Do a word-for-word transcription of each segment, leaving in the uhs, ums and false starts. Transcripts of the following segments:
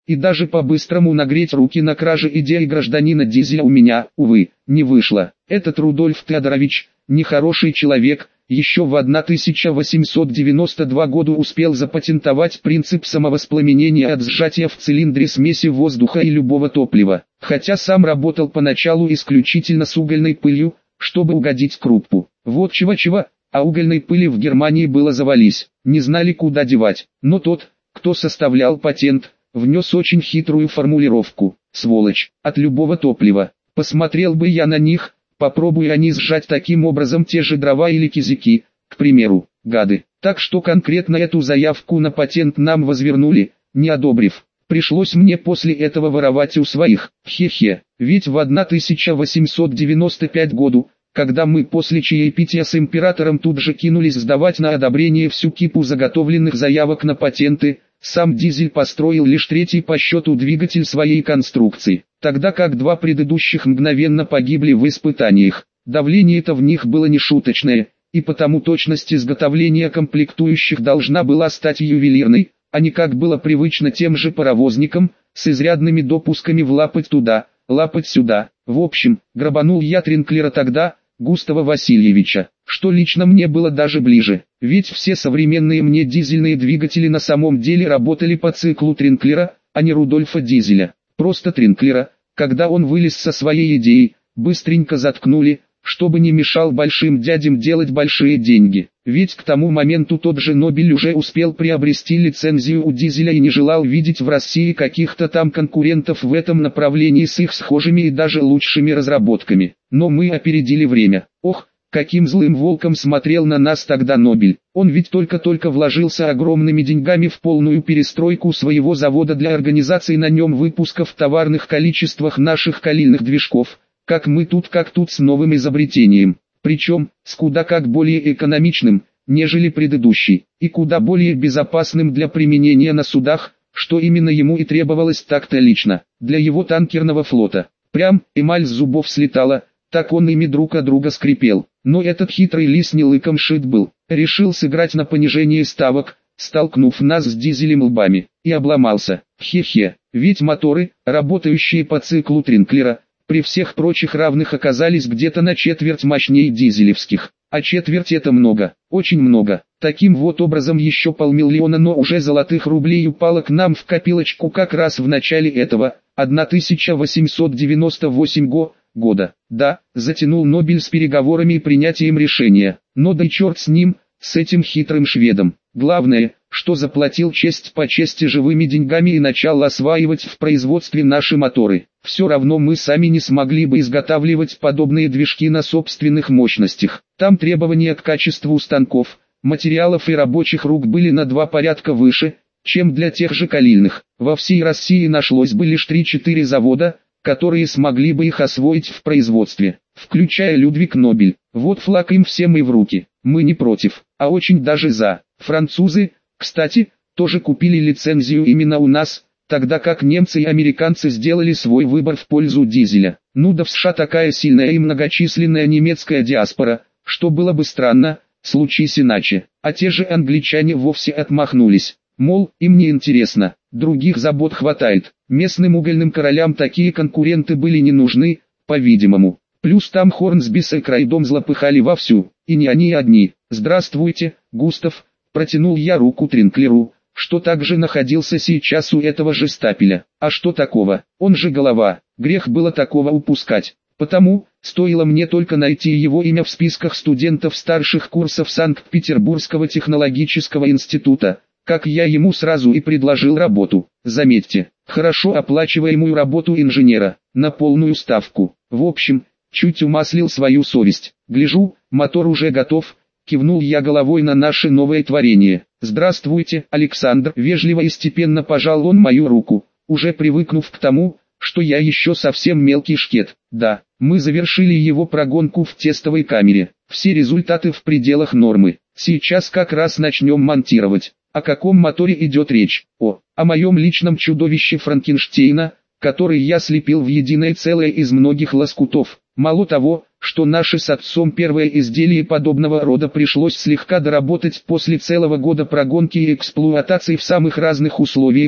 и даже по-быстрому нагреть руки на краже идеи гражданина Дизеля у меня, увы, не вышло. Этот Рудольф Теодорович, нехороший человек, еще в тысяча восемьсот девяносто втором году успел запатентовать принцип самовоспламенения от сжатия в цилиндре смеси воздуха и любого топлива, хотя сам работал поначалу исключительно с угольной пылью, чтобы угодить Круппу. Вот чего-чего, а угольной пыли в Германии было завались, не знали куда девать, но тот, кто составлял патент, внес очень хитрую формулировку: сволочь, от любого топлива. Посмотрел бы я на них, попробуй они сжать таким образом те же дрова или кизяки, к примеру, гады. Так что конкретно эту заявку на патент нам возвернули, не одобрив. Пришлось мне после этого воровать у своих, хе-хе, ведь в тысяча восемьсот девяносто пятом году, когда мы после чаепития с императором тут же кинулись сдавать на одобрение всю кипу заготовленных заявок на патенты, сам Дизель построил лишь третий по счету двигатель своей конструкции, тогда как два предыдущих мгновенно погибли в испытаниях. Давление-то в них было нешуточное, и потому точность изготовления комплектующих должна была стать ювелирной, а не, как было привычно тем же паровозникам, с изрядными допусками влапать туда, лапать сюда. В общем, грабанул я Тринклера тогда, Густава Васильевича, что лично мне было даже ближе, ведь все современные мне дизельные двигатели на самом деле работали по циклу Тринклера, а не Рудольфа Дизеля. Просто Тринклера, когда он вылез со своей идеей, быстренько заткнули, чтобы не мешал большим дядям делать большие деньги. Ведь к тому моменту тот же Нобель уже успел приобрести лицензию у Дизеля и не желал видеть в России каких-то там конкурентов в этом направлении с их схожими и даже лучшими разработками. Но мы опередили время. Ох, каким злым волком смотрел на нас тогда Нобель. Он ведь только-только вложился огромными деньгами в полную перестройку своего завода для организации на нем выпуска в товарных количествах наших калильных движков. Как мы тут как тут с новым изобретением, причем, с куда как более экономичным, нежели предыдущий, и куда более безопасным для применения на судах, что именно ему и требовалось так-то лично, для его танкерного флота. Прям, эмаль с зубов слетала, так он ими друг от друга скрипел. Но этот хитрый лис не лыком шит был, решил сыграть на понижение ставок, столкнув нас с Дизелем лбами, и обломался. Хе-хе, ведь моторы, работающие по циклу Тринклера, при всех прочих равных оказались где-то на четверть мощнее дизелевских, а четверть это много, очень много. Таким вот образом еще полмиллиона, но уже золотых рублей упало к нам в копилочку как раз в начале этого, тысяча восемьсот девяносто восьмого года. Да, затянул Нобель с переговорами и принятием решения, но да и черт с ним, с этим хитрым шведом. Главное, что заплатил честь по чести живыми деньгами и начал осваивать в производстве наши моторы. Все равно мы сами не смогли бы изготавливать подобные движки на собственных мощностях. Там требования к качеству станков, материалов и рабочих рук были на два порядка выше, чем для тех же калильных. Во всей России нашлось бы лишь три-четыре завода, которые смогли бы их освоить в производстве, включая Людвиг Нобель. Вот флаг им всем и в руки. Мы не против, а очень даже за. Французы, кстати, тоже купили лицензию именно у нас, тогда как немцы и американцы сделали свой выбор в пользу Дизеля. Ну да в США такая сильная и многочисленная немецкая диаспора, что было бы странно, случись иначе. А те же англичане вовсе отмахнулись. Мол, им не интересно, других забот хватает. Местным угольным королям такие конкуренты были не нужны, по-видимому. Плюс там Хорнсби с Экрайдом злопыхали вовсю, и не они одни. «Здравствуйте, Густав», протянул я руку Тринклеру, что также находился сейчас у этого же стапеля. А что такого, он же голова, грех было такого упускать. Потому, стоило мне только найти его имя в списках студентов старших курсов Санкт-Петербургского технологического института, как я ему сразу и предложил работу. Заметьте, хорошо оплачиваемую работу инженера, на полную ставку. В общем, чуть умаслил свою совесть. Гляжу, мотор уже готов, кивнул я головой на наше новое творение. «Здравствуйте, Александр», вежливо и степенно пожал он мою руку, уже привыкнув к тому, что я еще совсем мелкий шкет. Да, мы завершили его прогонку в тестовой камере. Все результаты в пределах нормы. Сейчас как раз начнем монтировать. О каком моторе идет речь? О, о моем личном чудовище Франкенштейна, который я слепил в единое целое из многих лоскутов. Мало того, что наше с отцом первое изделие подобного рода пришлось слегка доработать после целого года прогонки и эксплуатации в самых разных условиях,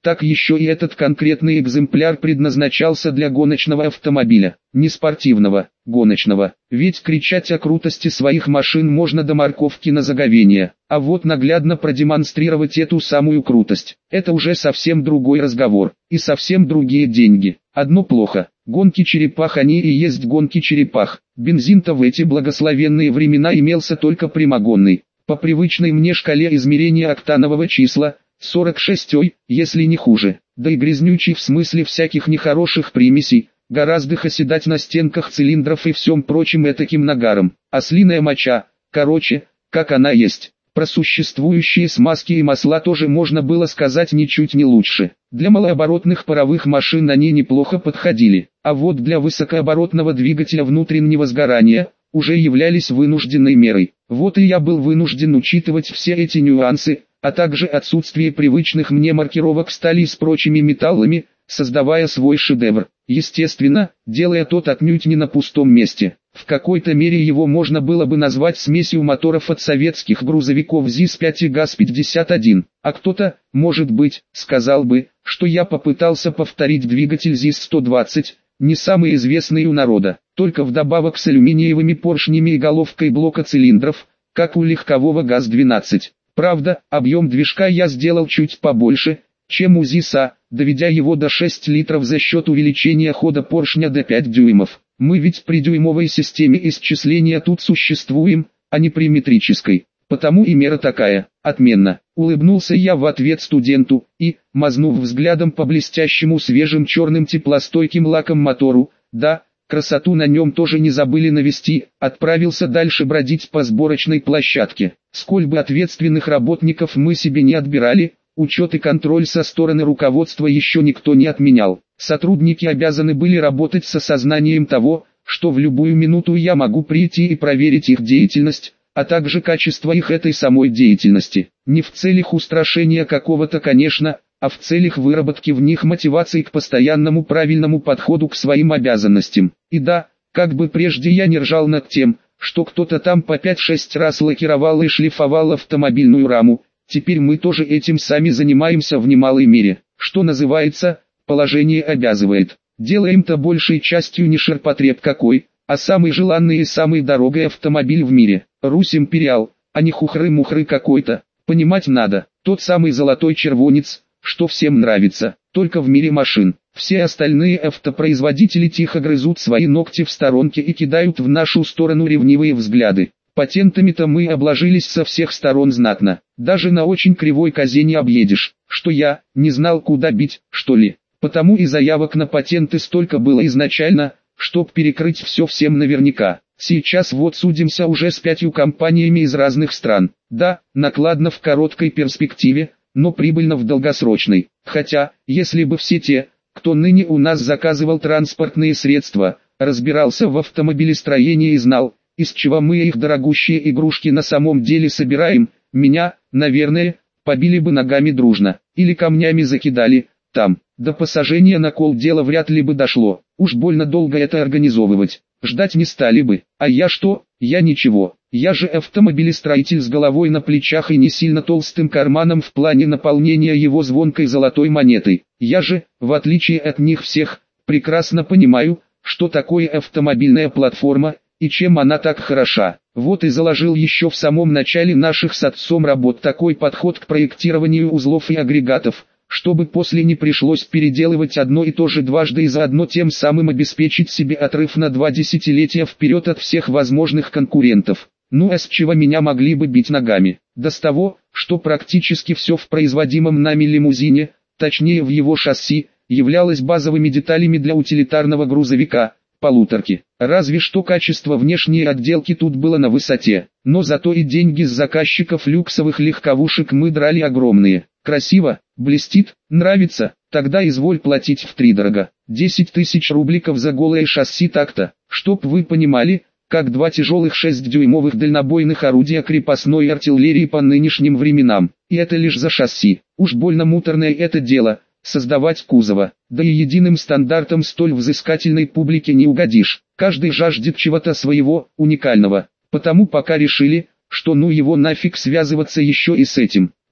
так еще и этот конкретный экземпляр предназначался для гоночного автомобиля, не спортивного, гоночного. Ведь кричать о крутости своих машин можно до морковки на заговение, а вот наглядно продемонстрировать эту самую крутость – это уже совсем другой разговор, и совсем другие деньги. Одно плохо – гонки черепах они и есть гонки черепах. Бензин-то в эти благословенные времена имелся только прямогонный. По привычной мне шкале измерения октанового числа – сорок шесть ой, если не хуже, да и грязнючий в смысле всяких нехороших примесей, гораздо оседать на стенках цилиндров и всем прочим этаким нагаром. Ослиная моча, короче, как она есть. Про существующие смазки и масла тоже можно было сказать ничуть не лучше. Для малооборотных паровых машин они неплохо подходили, а вот для высокооборотного двигателя внутреннего сгорания уже являлись вынужденной мерой. Вот и я был вынужден учитывать все эти нюансы, а также отсутствие привычных мне маркировок стали с прочими металлами, создавая свой шедевр. Естественно, делая тот отнюдь не на пустом месте. В какой-то мере его можно было бы назвать смесью моторов от советских грузовиков ЗИС пять и ГАЗ пятьдесят один, а кто-то, может быть, сказал бы, что я попытался повторить двигатель ЗИС сто двадцать, не самый известный у народа, только вдобавок с алюминиевыми поршнями и головкой блока цилиндров, как у легкового ГАЗ двенадцать. Правда, объем движка я сделал чуть побольше, чем у ЗИСа, доведя его до шести литров за счет увеличения хода поршня до пяти дюймов. Мы ведь при дюймовой системе исчисления тут существуем, а не при метрической. Потому и мера такая, отменно. Улыбнулся я в ответ студенту, и, мазнув взглядом по блестящему свежим черным теплостойким лаком мотору, да, красоту на нем тоже не забыли навести, отправился дальше бродить по сборочной площадке. Сколь бы ответственных работников мы себе не отбирали, учет и контроль со стороны руководства еще никто не отменял. Сотрудники обязаны были работать с осознанием того, что в любую минуту я могу прийти и проверить их деятельность, а также качество их этой самой деятельности. Не в целях устрашения какого-то, конечно, а в целях выработки в них мотивации к постоянному правильному подходу к своим обязанностям. И да, как бы прежде я не ржал над тем, что кто-то там по пять-шесть раз лакировал и шлифовал автомобильную раму, теперь мы тоже этим сами занимаемся в немалой мере. Что называется, положение обязывает. Делаем-то большей частью не ширпотреб какой, а самый желанный и самый дорогой автомобиль в мире. Русь Империал, а не хухры-мухры какой-то. Понимать надо, тот самый золотой червонец, что всем нравится, только в мире машин. Все остальные автопроизводители тихо грызут свои ногти в сторонке и кидают в нашу сторону ревнивые взгляды. Патентами-то мы обложились со всех сторон знатно, даже на очень кривой козе не объедешь, что я, не знал куда бить, что ли. Потому и заявок на патенты столько было изначально, чтоб перекрыть все всем наверняка. Сейчас вот судимся уже с пятью компаниями из разных стран. Да, накладно в короткой перспективе, но прибыльно в долгосрочной. Хотя, если бы все те, кто ныне у нас заказывал транспортные средства, разбирался в автомобилестроении и знал, из чего мы их дорогущие игрушки на самом деле собираем, меня, наверное, побили бы ногами дружно, или камнями закидали, там, до посажения на кол дело вряд ли бы дошло, уж больно долго это организовывать, ждать не стали бы, а я что, я ничего, я же автомобилестроитель с головой на плечах и не сильно толстым карманом в плане наполнения его звонкой золотой монетой, я же, в отличие от них всех, прекрасно понимаю, что такое автомобильная платформа, и чем она так хороша. Вот и заложил еще в самом начале наших с отцом работ такой подход к проектированию узлов и агрегатов, чтобы после не пришлось переделывать одно и то же дважды и заодно тем самым обеспечить себе отрыв на два десятилетия вперед от всех возможных конкурентов. Ну а с чего меня могли бы бить ногами? Да с того, что практически все в производимом нами лимузине, точнее в его шасси, являлось базовыми деталями для утилитарного грузовика, полуторки. Разве что качество внешней отделки тут было на высоте, но зато и деньги с заказчиков люксовых легковушек мы драли огромные. Красиво, блестит, нравится, тогда изволь платить втридорога. десять тысяч рубликов за голое шасси так-то, чтоб вы понимали, как два тяжелых шестидюймовых дальнобойных орудия крепостной артиллерии по нынешним временам. И это лишь за шасси. Уж больно муторное это дело, создавать кузова. Да и единым стандартом столь взыскательной публике не угодишь. Каждый жаждет чего-то своего, уникального. Потому пока решили, что ну его нафиг связываться еще и с этим.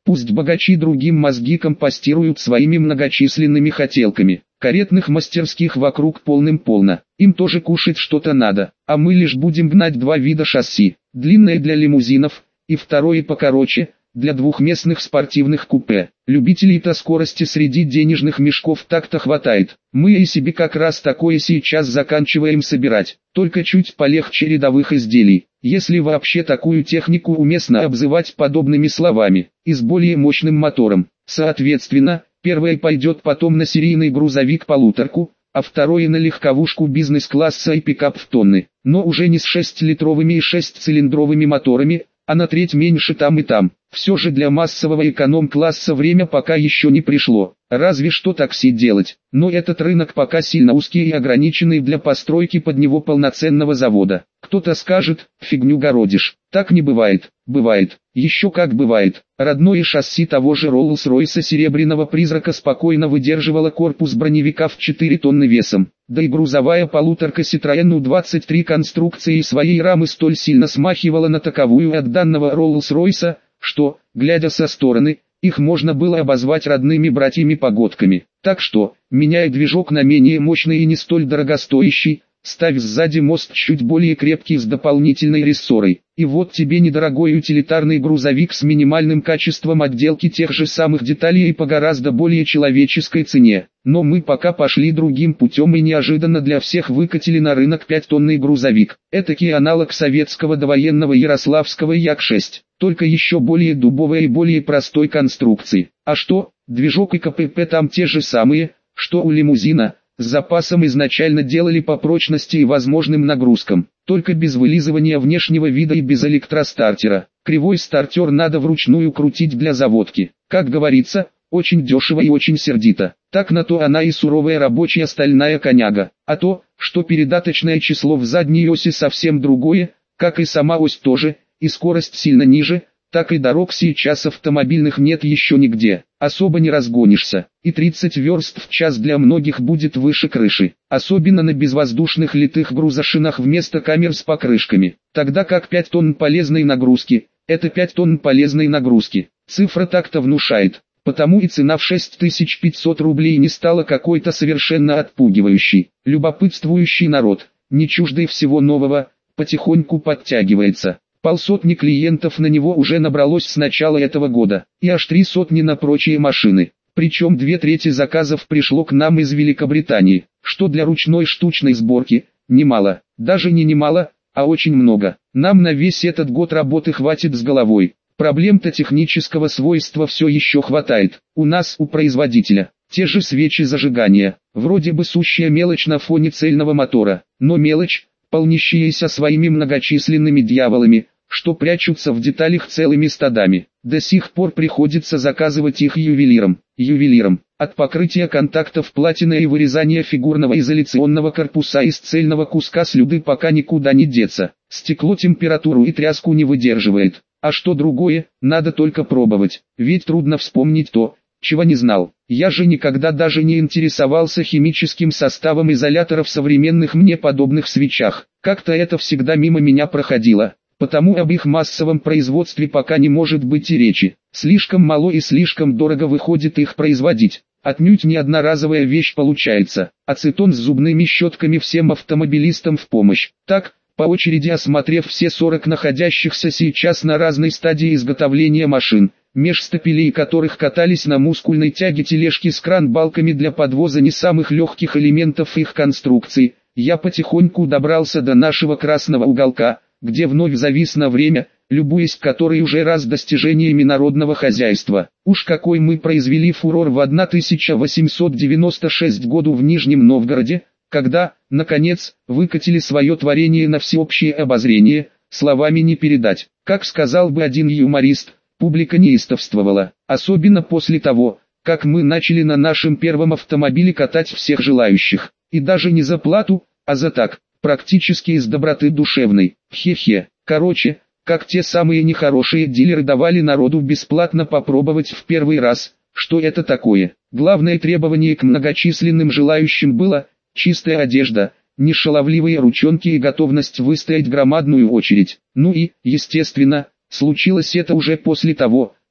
Пусть богачи другим мозги компостируют своими многочисленными хотелками. Каретных мастерских вокруг полным-полно. Им тоже кушать что-то надо. А мы лишь будем гнать два вида шасси. Длинное для лимузинов, и второе покороче, для двухместных спортивных купе. Любителей-то скорости среди денежных мешков так-то хватает. Мы и себе как раз такое сейчас заканчиваем собирать, только чуть полегче рядовых изделий, если вообще такую технику уместно обзывать подобными словами, и с более мощным мотором. Соответственно, первое пойдет потом на серийный грузовик-полуторку, а второе на легковушку бизнес-класса и пикап в тонны, но уже не с шестилитровыми и шестицилиндровыми моторами, а на треть меньше там и там. Все же для массового эконом-класса время пока еще не пришло, разве что такси делать, но этот рынок пока сильно узкий и ограниченный для постройки под него полноценного завода. Кто-то скажет, фигню городишь, так не бывает, бывает, еще как бывает. Родное шасси того же Роллс-Ройса Серебряного Призрака спокойно выдерживало корпус броневика в четыре тонны весом, да и грузовая полуторка Citroën ю двадцать три конструкции своей рамы столь сильно смахивала на таковую от данного Роллс-Ройса, что, глядя со стороны, их можно было обозвать родными братьями-погодками. Так что, меняя движок на менее мощный и не столь дорогостоящий, ставь сзади мост чуть более крепкий с дополнительной рессорой. И вот тебе недорогой утилитарный грузовик с минимальным качеством отделки тех же самых деталей и по гораздо более человеческой цене. Но мы пока пошли другим путем и неожиданно для всех выкатили на рынок пятитонный грузовик. Этакий аналог советского довоенного ярославского Як шесть, только еще более дубовой и более простой конструкции. А что, движок и КПП там те же самые, что у лимузина. С запасом изначально делали по прочности и возможным нагрузкам, только без вылизывания внешнего вида и без электростартера. Кривой стартер надо вручную крутить для заводки. Как говорится, очень дешево и очень сердито. Так на то она и суровая рабочая стальная коняга. А то, что передаточное число в задней оси совсем другое, как и сама ось тоже, и скорость сильно ниже, так и дорог сейчас автомобильных нет еще нигде. Особо не разгонишься, и тридцать верст в час для многих будет выше крыши, особенно на безвоздушных литых грузошинах вместо камер с покрышками, тогда как пять тонн полезной нагрузки, это пять тонн полезной нагрузки, цифра так-то внушает, потому и цена в шесть тысяч пятьсот рублей не стала какой-то совершенно отпугивающей. Любопытствующий народ, не чуждый всего нового, потихоньку подтягивается. Полсотни клиентов на него уже набралось с начала этого года, и аж три сотни на прочие машины. Причем две трети заказов пришло к нам из Великобритании, что для ручной штучной сборки немало, даже не немало, а очень много. Нам на весь этот год работы хватит с головой. Проблем-то технического свойства все еще хватает. У нас, у производителя, те же свечи зажигания, вроде бы сущая мелочь на фоне цельного мотора, но мелочь, полнящаяся своими многочисленными дьяволами, что прячутся в деталях целыми стадами. До сих пор приходится заказывать их ювелиром. Ювелиром. От покрытия контактов платины и вырезания фигурного изоляционного корпуса из цельного куска слюды пока никуда не деться. Стекло температуру и тряску не выдерживает. А что другое, надо только пробовать. Ведь трудно вспомнить то, чего не знал. Я же никогда даже не интересовался химическим составом изоляторов в современных мне подобных свечах. Как-то это всегда мимо меня проходило. Потому об их массовом производстве пока не может быть и речи. Слишком мало и слишком дорого выходит их производить. Отнюдь не одноразовая вещь получается. Ацетон с зубными щетками всем автомобилистам в помощь. Так, по очереди осмотрев все сорок находящихся сейчас на разной стадии изготовления машин, меж стапелей которых катались на мускульной тяге тележки с кран-балками для подвоза не самых легких элементов их конструкции, я потихоньку добрался до нашего красного уголка, где вновь завис на время, любуясь который уже раз достижениями народного хозяйства. Уж какой мы произвели фурор в тысяча восемьсот девяносто шестом году в Нижнем Новгороде, когда, наконец, выкатили свое творение на всеобщее обозрение, словами не передать. Как сказал бы один юморист, публика неистовствовала, особенно после того, как мы начали на нашем первом автомобиле катать всех желающих, и даже не за плату, а за так, практически из доброты душевной. Хе-хе. Короче, как те самые нехорошие дилеры давали народу бесплатно попробовать в первый раз, что это такое. Главное требование к многочисленным желающим было – чистая одежда, не шаловливые ручонки и готовность выстоять громадную очередь. Ну и, естественно, случилось это уже после того,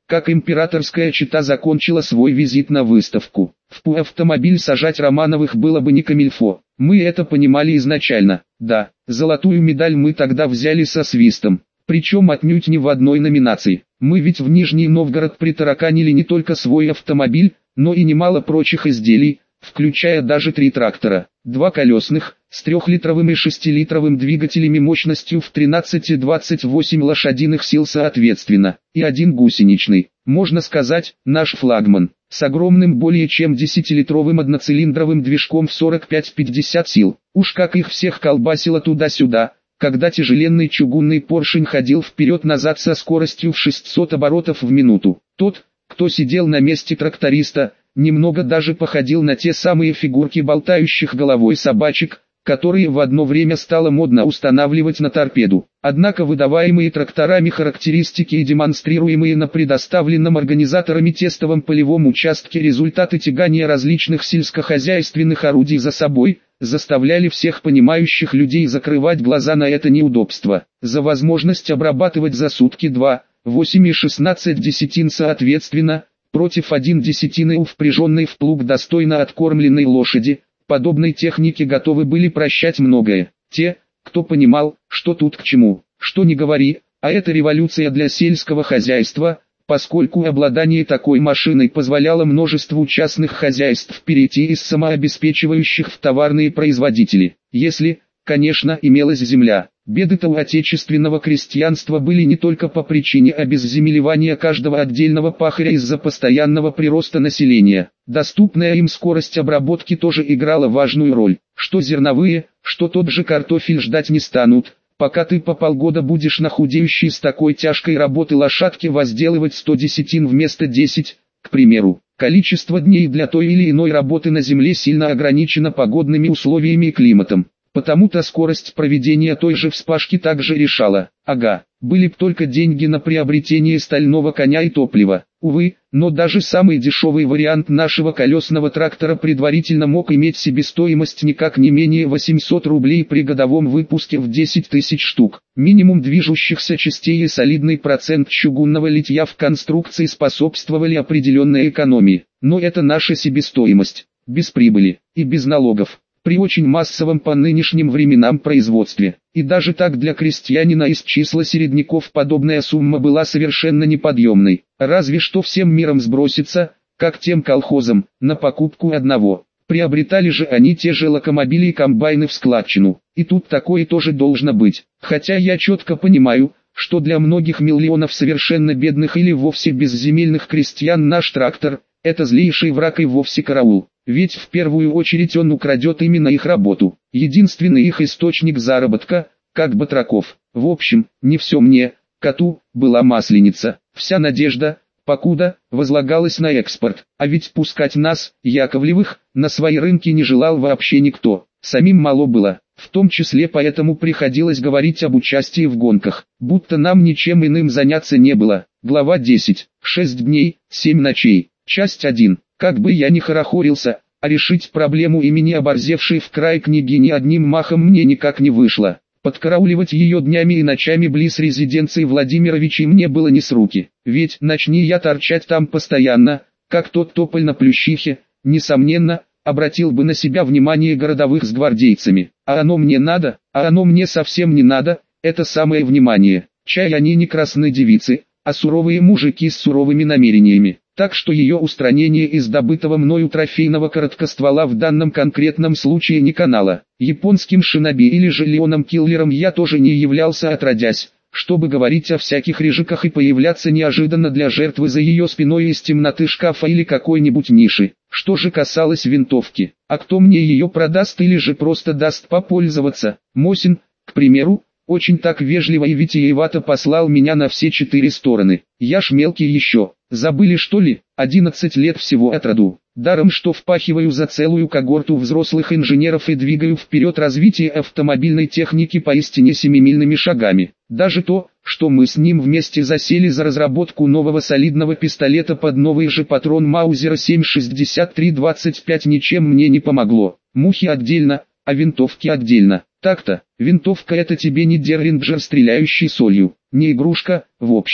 как императорская чета закончила свой визит на выставку. В пу автомобиль сажать Романовых было бы не камильфо. Мы это понимали изначально. Да, золотую медаль мы тогда взяли со свистом. Причем отнюдь не в одной номинации. Мы ведь в Нижний Новгород притараканили не только свой автомобиль, но и немало прочих изделий, включая даже три трактора, два колесных, с трехлитровым и шестилитровым двигателями мощностью в тринадцать и двадцать восемь лошадиных сил соответственно, и один гусеничный, можно сказать, наш флагман, с огромным более чем десятилитровым одноцилиндровым движком в сорок пять — пятьдесят сил. Уж как их всех колбасило туда-сюда, когда тяжеленный чугунный поршень ходил вперед-назад со скоростью в шестьсот оборотов в минуту. Тот, кто сидел на месте тракториста, немного даже походил на те самые фигурки болтающих головой собачек, которые в одно время стало модно устанавливать на торпеду. Однако выдаваемые тракторами характеристики и демонстрируемые на предоставленном организаторами тестовом полевом участке результаты тягания различных сельскохозяйственных орудий за собой, заставляли всех понимающих людей закрывать глаза на это неудобство. За возможность обрабатывать за сутки два, восемь и шестнадцать десятин соответственно, против один десятины у впряженной в плуг достойно откормленной лошади, подобной технике готовы были прощать многое. Те, кто понимал, что тут к чему, что не говори, а это революция для сельского хозяйства, поскольку обладание такой машиной позволяло множеству частных хозяйств перейти из самообеспечивающих в товарные производители, если, конечно, имелась земля. Беды-то у отечественного крестьянства были не только по причине обезземеливания каждого отдельного пахаря из-за постоянного прироста населения. Доступная им скорость обработки тоже играла важную роль. Что зерновые, что тот же картофель ждать не станут, пока ты по полгода будешь на худеющей с такой тяжкой работы лошадке возделывать сто десятин вместо десяти, к примеру. Количество дней для той или иной работы на земле сильно ограничено погодными условиями и климатом. Потому-то скорость проведения той же вспашки также решала. Ага, были б только деньги на приобретение стального коня и топлива. Увы, но даже самый дешевый вариант нашего колесного трактора предварительно мог иметь себестоимость никак не менее восемьсот рублей при годовом выпуске в десять тысяч штук. Минимум движущихся частей и солидный процент чугунного литья в конструкции способствовали определенной экономии. Но это наша себестоимость, без прибыли и без налогов, при очень массовом по нынешним временам производстве. И даже так для крестьянина из числа середняков подобная сумма была совершенно неподъемной. Разве что всем миром сброситься, как тем колхозам, на покупку одного. Приобретали же они те же локомобили и комбайны в складчину. И тут такое тоже должно быть. Хотя я четко понимаю, что для многих миллионов совершенно бедных или вовсе безземельных крестьян наш трактор – это злейший враг и вовсе караул. Ведь в первую очередь он украдет именно их работу, единственный их источник заработка, как батраков. В общем, не все мне, коту, была масленица. Вся надежда, покуда, возлагалась на экспорт. А ведь пускать нас, Яковлевых, на свои рынки не желал вообще никто. Самим мало было. В том числе поэтому приходилось говорить об участии в гонках, будто нам ничем иным заняться не было. Глава десять. шесть дней, семь ночей. Часть один. Как бы я ни хорохорился, а решить проблему имени оборзевшей в край княгини одним махом мне никак не вышло. Подкарауливать ее днями и ночами близ резиденции Владимировичей мне было не с руки. Ведь, начни я торчать там постоянно, как тот тополь на Плющихе, несомненно, обратил бы на себя внимание городовых с гвардейцами. А оно мне надо, а оно мне совсем не надо, это самое внимание. Чай они не красные девицы, а суровые мужики с суровыми намерениями. Так что ее устранение из добытого мною трофейного короткоствола в данном конкретном случае не канало. Японским шиноби или же Леоном-киллером я тоже не являлся отродясь, чтобы говорить о всяких рыжиках и появляться неожиданно для жертвы за ее спиной из темноты шкафа или какой-нибудь ниши. Что же касалось винтовки, а кто мне ее продаст или же просто даст попользоваться? Мосин, к примеру, очень так вежливо и витиевато послал меня на все четыре стороны. Я ж мелкий еще, забыли что ли, одиннадцать лет всего от роду. Даром что впахиваю за целую когорту взрослых инженеров и двигаю вперед развитие автомобильной техники поистине семимильными шагами. Даже то, что мы с ним вместе засели за разработку нового солидного пистолета под новый же патрон Маузера семь шестьдесят три двадцать пять ничем мне не помогло. Мухи отдельно, а винтовки отдельно. Так-то, винтовка это тебе не Дерринджер, стреляющий солью, не игрушка, в общем.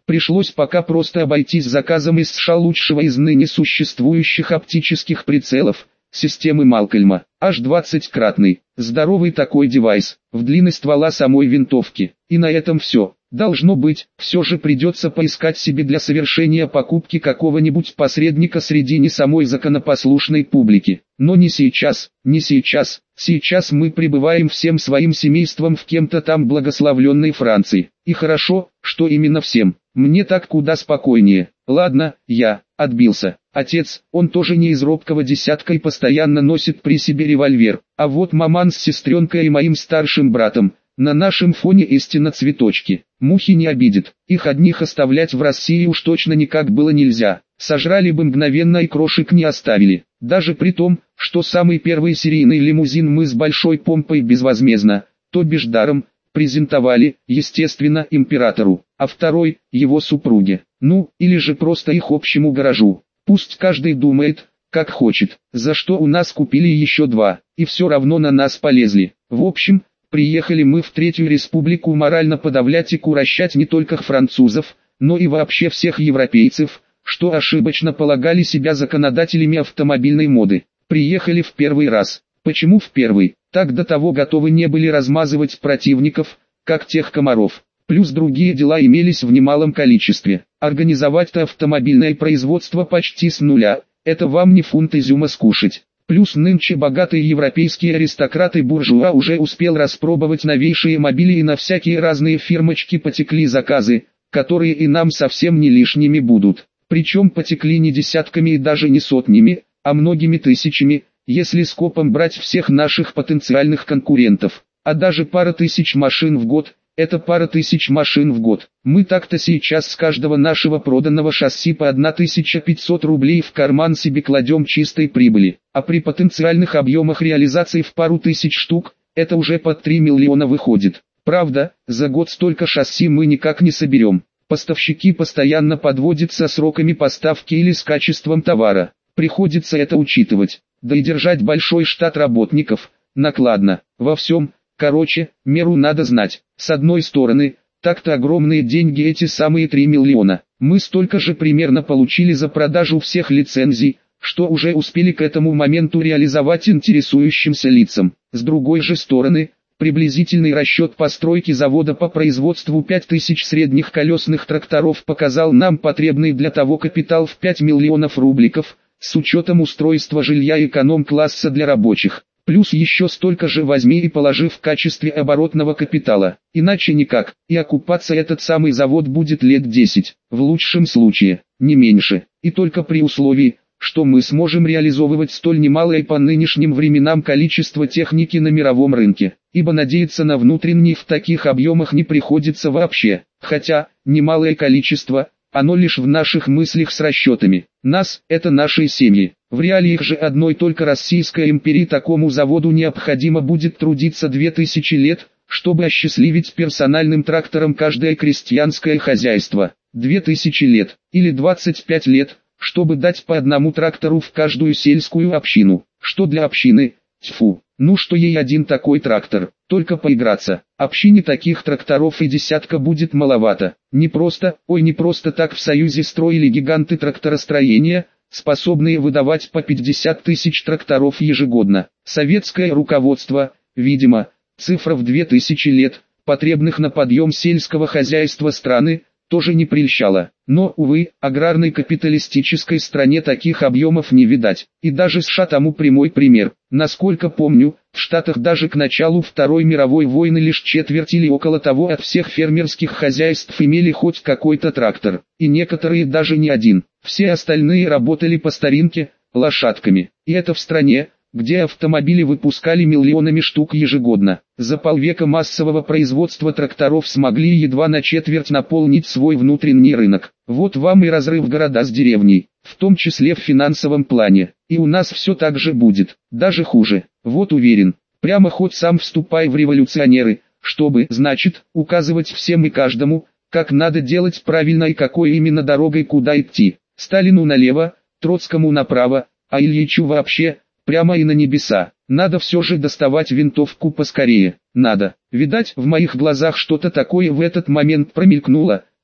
Пришлось пока просто обойтись заказом из США лучшего из ныне существующих оптических прицелов, системы Малкольма, аж двадцатикратный, здоровый такой девайс, в длине ствола самой винтовки. И на этом все. Должно быть, все же придется поискать себе для совершения покупки какого-нибудь посредника среди не самой законопослушной публики. Но не сейчас, не сейчас. Сейчас мы пребываем всем своим семейством в кем-то там благословленной Франции. И хорошо, что именно всем. Мне так куда спокойнее. Ладно, я отбился. Отец, он тоже не из робкого десятка и постоянно носит при себе револьвер. А вот маман с сестренкой и моим старшим братом. На нашем фоне истинно цветочки. Мухи не обидит. Их одних оставлять в России уж точно никак было нельзя. Сожрали бы мгновенно и крошек не оставили. Даже при том, что самый первый серийный лимузин мы с большой помпой безвозмездно, то бишь даром, презентовали, естественно, императору, а второй – его супруге. Ну, или же просто их общему гаражу. Пусть каждый думает, как хочет, за что у нас купили еще два, и все равно на нас полезли. В общем, приехали мы в Третью Республику морально подавлять и курощать не только французов, но и вообще всех европейцев, что ошибочно полагали себя законодателями автомобильной моды. Приехали в первый раз. Почему в первый? Так до того готовы не были размазывать противников, как тех комаров. Плюс другие дела имелись в немалом количестве. Организовать-то автомобильное производство почти с нуля, это вам не фунт изюма скушать. Плюс нынче богатые европейские аристократы-буржуа уже успел распробовать новейшие мобили и на всякие разные фирмочки потекли заказы, которые и нам совсем не лишними будут. Причем потекли не десятками и даже не сотнями, а многими тысячами, если скопом брать всех наших потенциальных конкурентов. А даже пара тысяч машин в год – это пара тысяч машин в год. Мы так-то сейчас с каждого нашего проданного шасси по тысяча пятьсот рублей в карман себе кладем чистой прибыли. А при потенциальных объемах реализации в пару тысяч штук, это уже под три миллиона выходит. Правда, за год столько шасси мы никак не соберем. Поставщики постоянно подводят со сроками поставки или с качеством товара. Приходится это учитывать. Да и держать большой штат работников накладно. Во всем, короче, меру надо знать. С одной стороны, так-то огромные деньги эти самые три миллиона. Мы столько же примерно получили за продажу всех лицензий, что уже успели к этому моменту реализовать интересующимся лицам. С другой же стороны, приблизительный расчет постройки завода по производству пять тысяч средних колесных тракторов показал нам потребный для того капитал в пять миллионов рубликов, с учетом устройства жилья эконом-класса для рабочих. Плюс еще столько же возьми и положи в качестве оборотного капитала. Иначе никак, и окупаться этот самый завод будет лет десять, в лучшем случае, не меньше. И только при условии, что мы сможем реализовывать столь немалое по нынешним временам количество техники на мировом рынке. Ибо надеяться на внутренний в таких объемах не приходится вообще. Хотя, немалое количество, оно лишь в наших мыслях с расчетами. Нас – это наши семьи. В реалиях же одной только Российской империи такому заводу необходимо будет трудиться две тысячи лет, чтобы осчастливить персональным трактором каждое крестьянское хозяйство. Две тысячи лет, или двадцать пять лет, чтобы дать по одному трактору в каждую сельскую общину. Что для общины? Тьфу, ну что ей один такой трактор, только поиграться. Общине таких тракторов и десятка будет маловато. Не просто, ой не просто так в Союзе строили гиганты тракторостроения, способные выдавать по пятьдесят тысяч тракторов ежегодно. Советское руководство, видимо, цифра в две тысячи лет, потребных на подъем сельского хозяйства страны, тоже не прельщала. Но, увы, аграрной капиталистической стране таких объемов не видать. И даже США тому прямой пример. Насколько помню, в Штатах даже к началу Второй мировой войны лишь четверть или около того от всех фермерских хозяйств имели хоть какой-то трактор. И некоторые даже не один. Все остальные работали по старинке, лошадками. И это в стране, где автомобили выпускали миллионами штук ежегодно. За полвека массового производства тракторов смогли едва на четверть наполнить свой внутренний рынок. Вот вам и разрыв города с деревней, в том числе в финансовом плане. И у нас все так же будет, даже хуже. Вот уверен, прямо хоть сам вступай в революционеры, чтобы, значит, указывать всем и каждому, как надо делать правильно и какой именно дорогой куда идти. Сталину налево, Троцкому направо, а Ильичу вообще прямо и на небеса. Надо все же доставать винтовку поскорее. Надо. Видать, в моих глазах что-то такое в этот момент промелькнуло,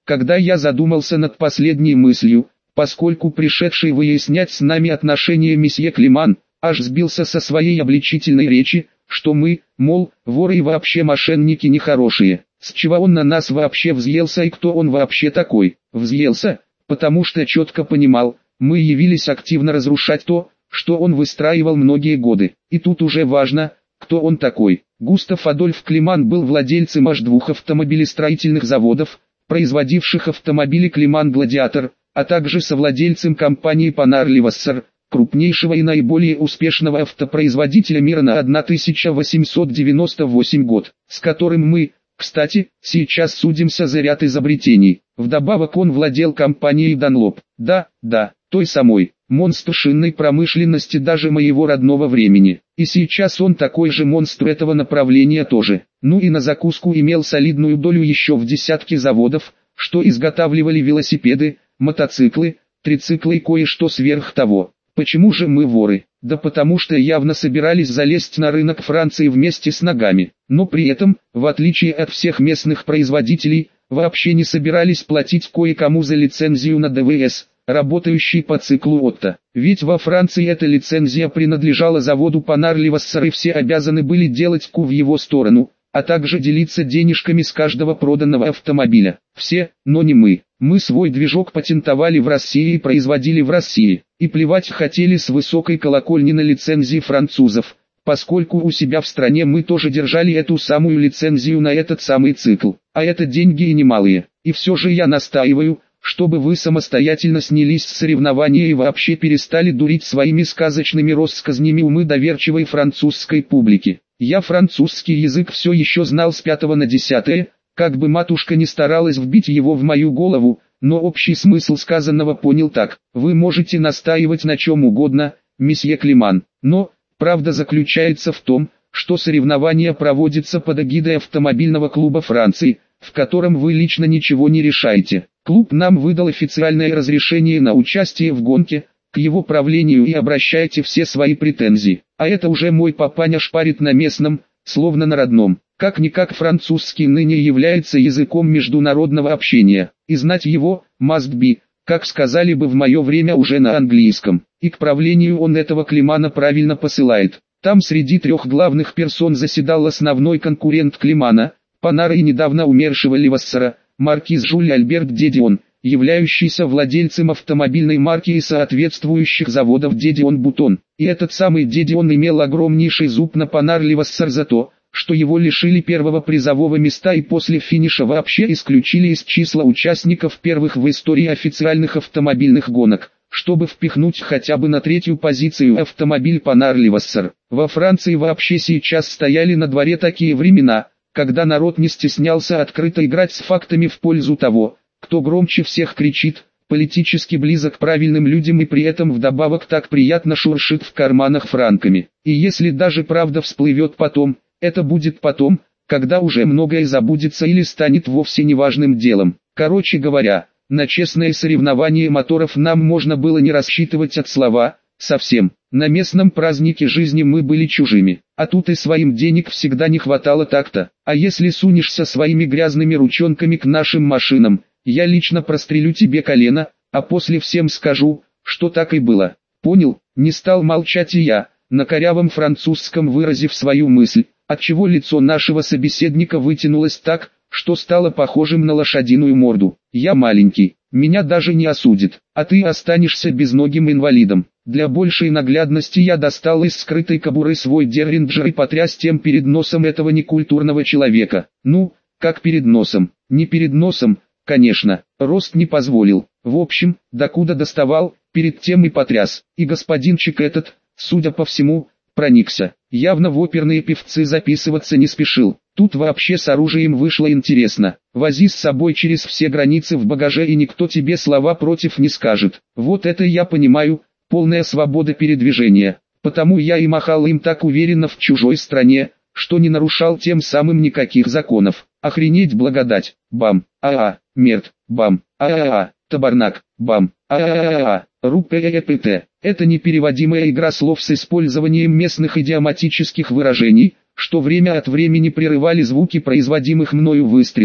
Когда я задумался над последней мыслью, поскольку пришедший выяснять с нами отношения месье Климан, аж сбился со своей обличительной речи, что мы, мол, воры и вообще мошенники нехорошие. С чего он на нас вообще взъелся и кто он вообще такой? Взъелся, потому что четко понимал, мы явились активно разрушать то, что он выстраивал многие годы. И тут уже важно, кто он такой. Густав Адольф Климан был владельцем аж двух автомобилестроительных заводов, производивших автомобили Климан Гладиатор, а также совладельцем компании Панар-Левассер, крупнейшего и наиболее успешного автопроизводителя мира на тысяча восемьсот девяносто восьмой год, с которым мы, кстати, сейчас судимся за ряд изобретений. Вдобавок он владел компанией Dunlop, да, да, той самой, монстр шинной промышленности даже моего родного времени. И сейчас он такой же монстр этого направления тоже. Ну и на закуску имел солидную долю еще в десятке заводов, что изготавливали велосипеды, мотоциклы, трициклы и кое-что сверх того. Почему же мы воры? Да потому что явно собирались залезть на рынок Франции вместе с ногами, но при этом, в отличие от всех местных производителей, вообще не собирались платить кое-кому за лицензию на ДВС, работающий по циклу Отто. Ведь во Франции эта лицензия принадлежала заводу Панар-Левассер и все обязаны были делать ку в его сторону, а также делиться денежками с каждого проданного автомобиля. Все, но не мы. Мы свой движок патентовали в России и производили в России, и плевать хотели с высокой колокольни на лицензии французов, поскольку у себя в стране мы тоже держали эту самую лицензию на этот самый цикл, а это деньги и немалые. И все же я настаиваю, чтобы вы самостоятельно снялись с соревнования и вообще перестали дурить своими сказочными россказнями умы доверчивой французской публики. Я французский язык все еще знал с пятого на десятое, как бы матушка ни старалась вбить его в мою голову, но общий смысл сказанного понял так: вы можете настаивать на чем угодно, месье Климан, но правда заключается в том, что соревнования проводятся под эгидой автомобильного клуба Франции, в котором вы лично ничего не решаете. Клуб нам выдал официальное разрешение на участие в гонке, к его правлению и обращайте все свои претензии. А это уже мой папаня шпарит на местном, словно на родном. Как-никак французский ныне является языком международного общения, и знать его, must be, как сказали бы в мое время уже на английском. И к правлению он этого Климана правильно посылает. Там среди трех главных персон заседал основной конкурент Климана, Панара и недавно умершего Левассера, маркиз Жюль Альберт де Дион, являющийся владельцем автомобильной марки и соответствующих заводов де Дион Бутон. И этот самый де Дион имел огромнейший зуб на Панар-Левассер за то, что его лишили первого призового места и после финиша вообще исключили из числа участников первых в истории официальных автомобильных гонок, чтобы впихнуть хотя бы на третью позицию автомобиль Панар-Левассер. Во Франции вообще сейчас стояли на дворе такие времена, когда народ не стеснялся открыто играть с фактами в пользу того, кто громче всех кричит, политически близок к правильным людям и при этом вдобавок так приятно шуршит в карманах франками. И если даже правда всплывет потом, это будет потом, когда уже многое забудется или станет вовсе неважным делом. Короче говоря, на честное соревнование моторов нам можно было не рассчитывать от слова, совсем. На местном празднике жизни мы были чужими, а тут и своим денег всегда не хватало так-то. А если сунешься своими грязными ручонками к нашим машинам, я лично прострелю тебе колено, а после всем скажу, что так и было. Понял? Не стал молчать и я, на корявом французском выразив свою мысль, отчего лицо нашего собеседника вытянулось так, что стало похожим на лошадиную морду. Я маленький, меня даже не осудит, а ты останешься безногим инвалидом. Для большей наглядности я достал из скрытой кобуры свой Дерринджер и потряс тем перед носом этого некультурного человека. Ну, как перед носом? Не перед носом, конечно, рост не позволил. В общем, докуда доставал, перед тем и потряс. И господинчик этот, судя по всему, проникся. Явно в оперные певцы записываться не спешил. Тут вообще с оружием вышло интересно. Вози с собой через все границы в багаже и никто тебе слова против не скажет. Вот это я понимаю, полная свобода передвижения. Потому я и махал им так уверенно в чужой стране, что не нарушал тем самым никаких законов. Охренеть благодать. Бам. А-а. Мерт. Бам. А-а-а. Табарнак. Бам. А-а-а. Ру-пэ-э-пэ-тэ. Это непереводимая игра слов с использованием местных идиоматических выражений, что время от времени прерывали звуки производимых мною выстрелов,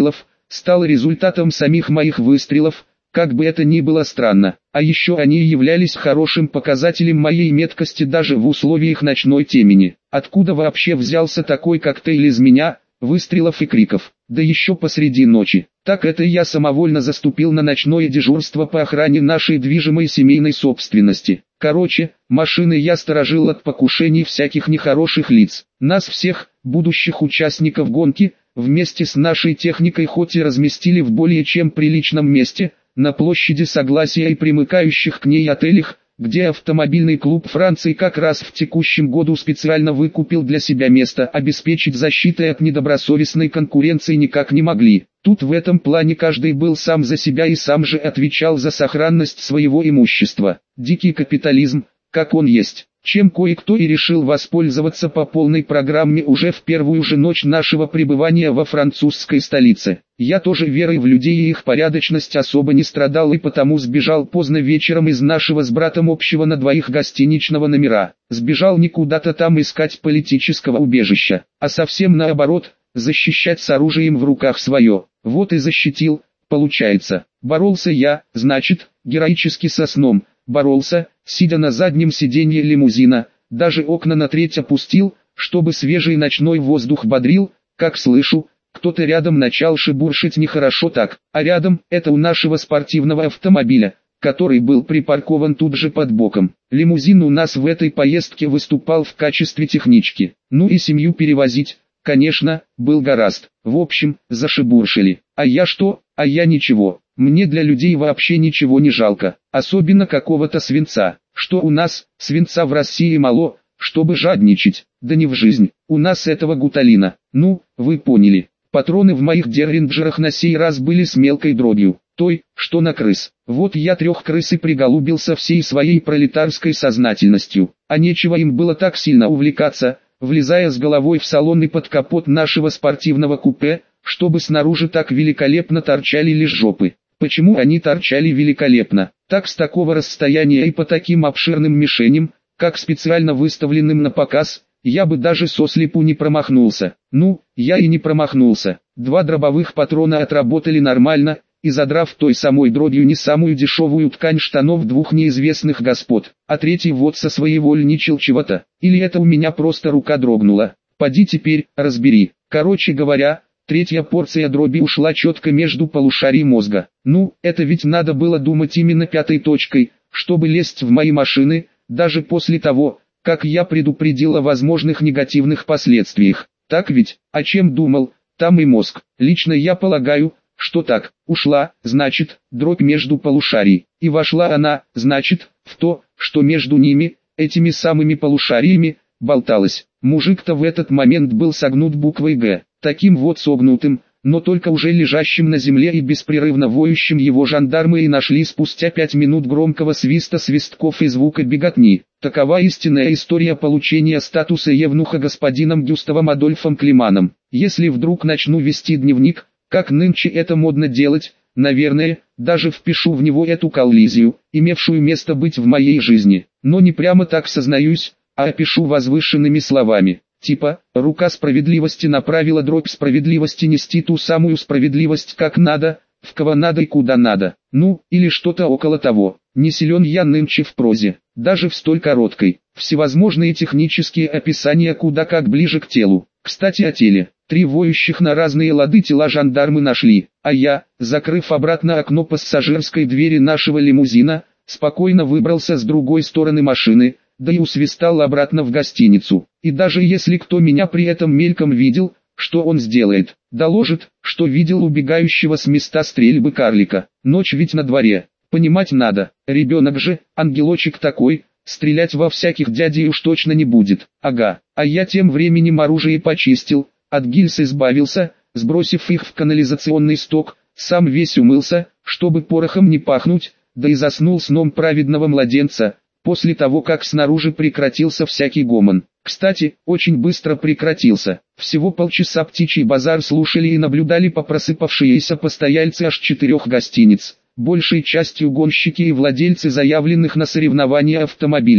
стало результатом самих моих выстрелов, как бы это ни было странно. А еще они являлись хорошим показателем моей меткости даже в условиях ночной темени. Откуда вообще взялся такой коктейль из меня, выстрелов и криков, да еще посреди ночи? Так это я самовольно заступил на ночное дежурство по охране нашей движимой семейной собственности. Короче, машины я сторожил от покушений всяких нехороших лиц. Нас всех, будущих участников гонки, вместе с нашей техникой хоть и разместили в более чем приличном месте, на площади Согласия и примыкающих к ней отелях, где автомобильный клуб Франции как раз в текущем году специально выкупил для себя место, обеспечить защитой от недобросовестной конкуренции никак не могли. Тут в этом плане каждый был сам за себя и сам же отвечал за сохранность своего имущества. Дикий капитализм, как он есть, чем кое-кто и решил воспользоваться по полной программе уже в первую же ночь нашего пребывания во французской столице. Я тоже верой в людей и их порядочность особо не страдал и потому сбежал поздно вечером из нашего с братом общего на двоих гостиничного номера. Сбежал не куда-то там искать политического убежища, а совсем наоборот, защищать с оружием в руках свое. Вот и защитил, получается. Боролся я, значит, героически со сном. Боролся, сидя на заднем сиденье лимузина, даже окна на треть опустил, чтобы свежий ночной воздух бодрил, как слышу, кто-то рядом начал шебуршить нехорошо так, а рядом, это у нашего спортивного автомобиля, который был припаркован тут же под боком. Лимузин у нас в этой поездке выступал в качестве технички, ну и семью перевозить, конечно, был гораст. В общем, зашебуршили. А я что? А я ничего. Мне для людей вообще ничего не жалко, особенно какого-то свинца. Что у нас, свинца в России мало, чтобы жадничать, да не в жизнь. У нас этого гуталина. Ну, вы поняли. Патроны в моих дерринджерах на сей раз были с мелкой дробью, той, что на крыс. Вот я трех крыс и приголубился всей своей пролетарской сознательностью. А нечего им было так сильно увлекаться, влезая с головой в салон и под капот нашего спортивного купе, чтобы снаружи так великолепно торчали лишь жопы. Почему они торчали великолепно? Так с такого расстояния и по таким обширным мишеням, как специально выставленным на показ, я бы даже сослепу не промахнулся. Ну, я и не промахнулся. Два дробовых патрона отработали нормально, и задрав той самой дробью не самую дешевую ткань штанов двух неизвестных господ, а третий вот со своевольничал чего-то. Или это у меня просто рука дрогнула. Поди теперь, разбери. Короче говоря, третья порция дроби ушла четко между полушарий мозга. Ну, это ведь надо было думать именно пятой точкой, чтобы лезть в мои машины, даже после того, как я предупредил о возможных негативных последствиях. Так ведь, о чем думал, там и мозг. Лично я полагаю, что так, ушла, значит, дробь между полушарий, и вошла она, значит, в то, что между ними, этими самыми полушариями, болталось. Мужик-то в этот момент был согнут буквой «Г», таким вот согнутым, но только уже лежащим на земле и беспрерывно воющим его жандармы и нашли спустя пять минут громкого свиста свистков и звука беготни. Такова истинная история получения статуса евнуха господином Гюставом Адольфом Климаном. Если вдруг начну вести дневник, как нынче это модно делать, наверное, даже впишу в него эту коллизию, имевшую место быть в моей жизни. Но не прямо так сознаюсь, а опишу возвышенными словами. Типа, рука справедливости направила дробь справедливости нести ту самую справедливость как надо, в кого надо и куда надо. Ну, или что-то около того. Не силен я нынче в прозе, даже в столь короткой. Всевозможные технические описания куда как ближе к телу. Кстати о теле. Три воющих на разные лады тела жандармы нашли, а я, закрыв обратно окно пассажирской двери нашего лимузина, спокойно выбрался с другой стороны машины, да и усвистал обратно в гостиницу. И даже если кто меня при этом мельком видел, что он сделает? Доложит, что видел убегающего с места стрельбы карлика. Ночь ведь на дворе, понимать надо, ребенок же, ангелочек такой, стрелять во всяких дядей уж точно не будет. Ага, а я тем временем оружие почистил, от гильз избавился, сбросив их в канализационный сток, сам весь умылся, чтобы порохом не пахнуть, да и заснул сном праведного младенца, после того как снаружи прекратился всякий гомон. Кстати, очень быстро прекратился. Всего полчаса птичий базар слушали и наблюдали по просыпавшиеся постояльцы аж четырех гостиниц, большей частью гонщики и владельцы заявленных на соревнования автомобилей.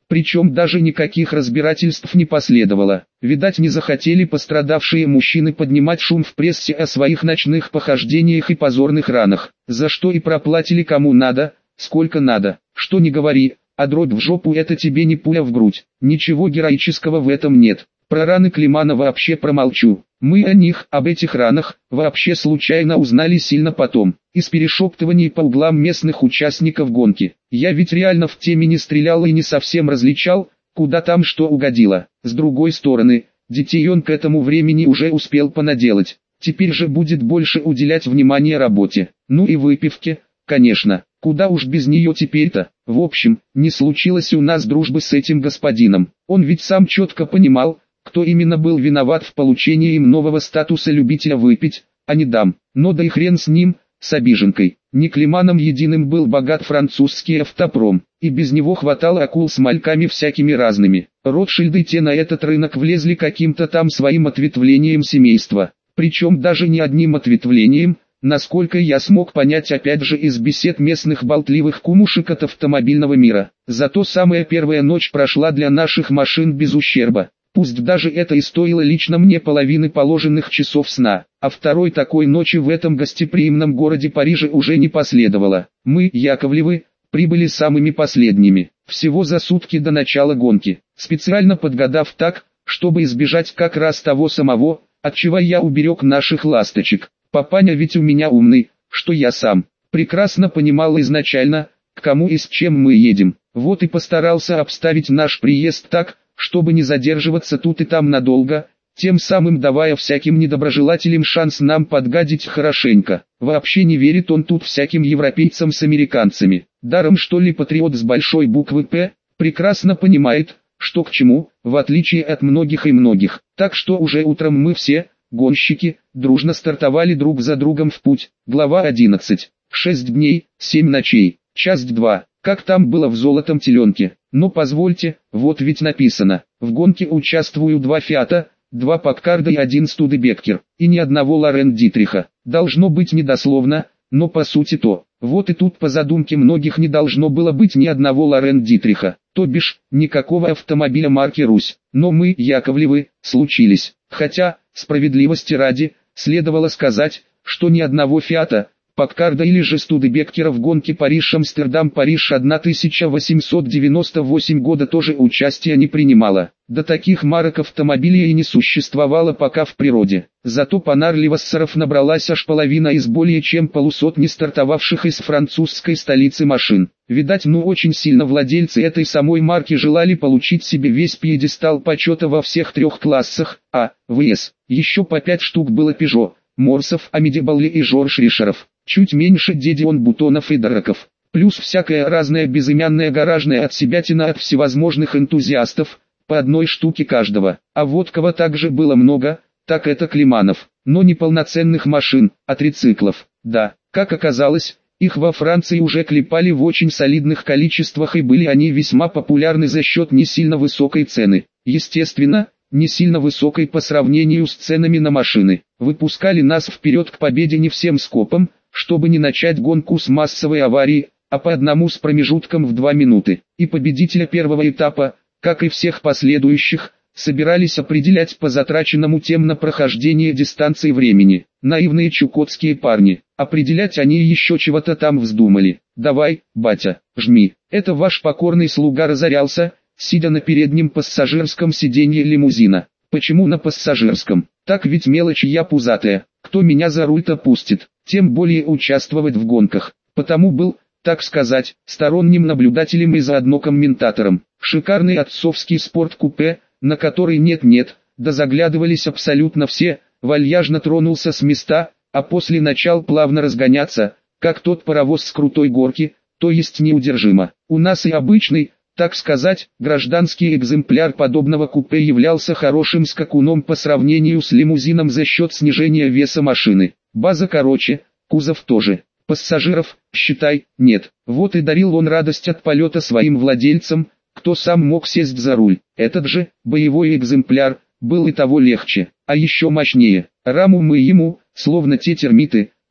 Причем даже никаких разбирательств не последовало. Видать, не захотели пострадавшие мужчины поднимать шум в прессе о своих ночных похождениях и позорных ранах, за что и проплатили кому надо, сколько надо. Что ни говори, а дробь в жопу — это тебе не пуля в грудь. Ничего героического в этом нет. Про раны Климана вообще промолчу. Мы о них, об этих ранах, вообще случайно узнали сильно потом, из перешептываний по углам местных участников гонки. Я ведь реально в теме не стрелял и не совсем различал, куда там что угодило. С другой стороны, детей он к этому времени уже успел понаделать. Теперь же будет больше уделять внимание работе. Ну и выпивке, конечно. Куда уж без нее теперь-то. В общем, не случилось у нас дружбы с этим господином. Он ведь сам четко понимал, кто именно был виноват в получении им нового статуса любителя выпить, а не дам. Но да и хрен с ним, с обиженкой. Не Климаном единым был богат французский автопром, и без него хватало акул с мальками всякими разными. Ротшильды те на этот рынок влезли каким-то там своим ответвлением семейства. Причем даже не одним ответвлением, насколько я смог понять опять же из бесед местных болтливых кумушек от автомобильного мира. Зато самая первая ночь прошла для наших машин без ущерба. Пусть даже это и стоило лично мне половины положенных часов сна, а второй такой ночи в этом гостеприимном городе Париже уже не последовало. Мы, Яковлевы, прибыли самыми последними, всего за сутки до начала гонки, специально подгадав так, чтобы избежать как раз того самого, от чего я уберег наших ласточек. Папаня ведь у меня умный, что я сам прекрасно понимал изначально, к кому и с чем мы едем. Вот и постарался обставить наш приезд так, чтобы не задерживаться тут и там надолго, тем самым давая всяким недоброжелателям шанс нам подгадить хорошенько. Вообще не верит он тут всяким европейцам с американцами. Даром что ли патриот с большой буквы «П», прекрасно понимает, что к чему, в отличие от многих и многих. Так что уже утром мы все, гонщики, дружно стартовали друг за другом в путь. Глава одиннадцать. Шесть дней, семь ночей, часть два. Как там было в «Золотом теленке». Но позвольте, вот ведь написано, в гонке участвуют два Фиата, два Паккарда и один Студебеккер, и ни одного Лорен Дитриха. Должно быть недословно, но по сути то. Вот и тут по задумке многих не должно было быть ни одного Лорен Дитриха, то бишь, никакого автомобиля марки «Русь». Но мы, Яковлевы, случились. Хотя, справедливости ради, следовало сказать, что ни одного Фиата, Паккарда или же Студебеккера в гонке Париж-Амстердам-Париж тысяча восемьсот девяносто восьмого года тоже участия не принимала. До таких марок автомобилей и не существовало пока в природе. Зато Панар-Левассеров набралась аж половина из более чем полусотни стартовавших из французской столицы машин. Видать, ну очень сильно владельцы этой самой марки желали получить себе весь пьедестал почета во всех трех классах, а, ВС. Еще по пять штук было Пежо, Морсов, Амедибалли и Жорж Ришеров. Чуть меньше Дедион Бутонов и Дороков. Плюс всякая разная безымянная гаражная отсебятина от всевозможных энтузиастов, по одной штуке каждого. А вот кого также было много, так это Климанов. Но не полноценных машин, а трициклов. Да, как оказалось, их во Франции уже клепали в очень солидных количествах и были они весьма популярны за счет не сильно высокой цены. Естественно, не сильно высокой по сравнению с ценами на машины. Выпускали нас вперед к победе не всем скопом, чтобы не начать гонку с массовой аварии, а по одному с промежутком в два минуты. И победителя первого этапа, как и всех последующих, собирались определять по затраченному тем на прохождение дистанции времени. Наивные чукотские парни. Определять они еще чего-то там вздумали. «Давай, батя, жми». Это ваш покорный слуга разорялся, сидя на переднем пассажирском сиденье лимузина. Почему на пассажирском? Так ведь мелочь я пузатая. Кто меня за руль-то пустит? Тем более участвовать в гонках. Потому был, так сказать, сторонним наблюдателем и заодно комментатором. Шикарный отцовский спорт-купе, на который нет-нет, да заглядывались абсолютно все, вальяжно тронулся с места, а после начал плавно разгоняться, как тот паровоз с крутой горки, то есть неудержимо. У нас и обычный, так сказать, гражданский экземпляр подобного купе являлся хорошим скакуном по сравнению с лимузином за счет снижения веса машины. База короче, кузов тоже. Пассажиров, считай, нет. Вот и дарил он радость от полета своим владельцам, кто сам мог сесть за руль. Этот же, боевой экземпляр, был и того легче, а еще мощнее. Раму мы ему, словно те термиты,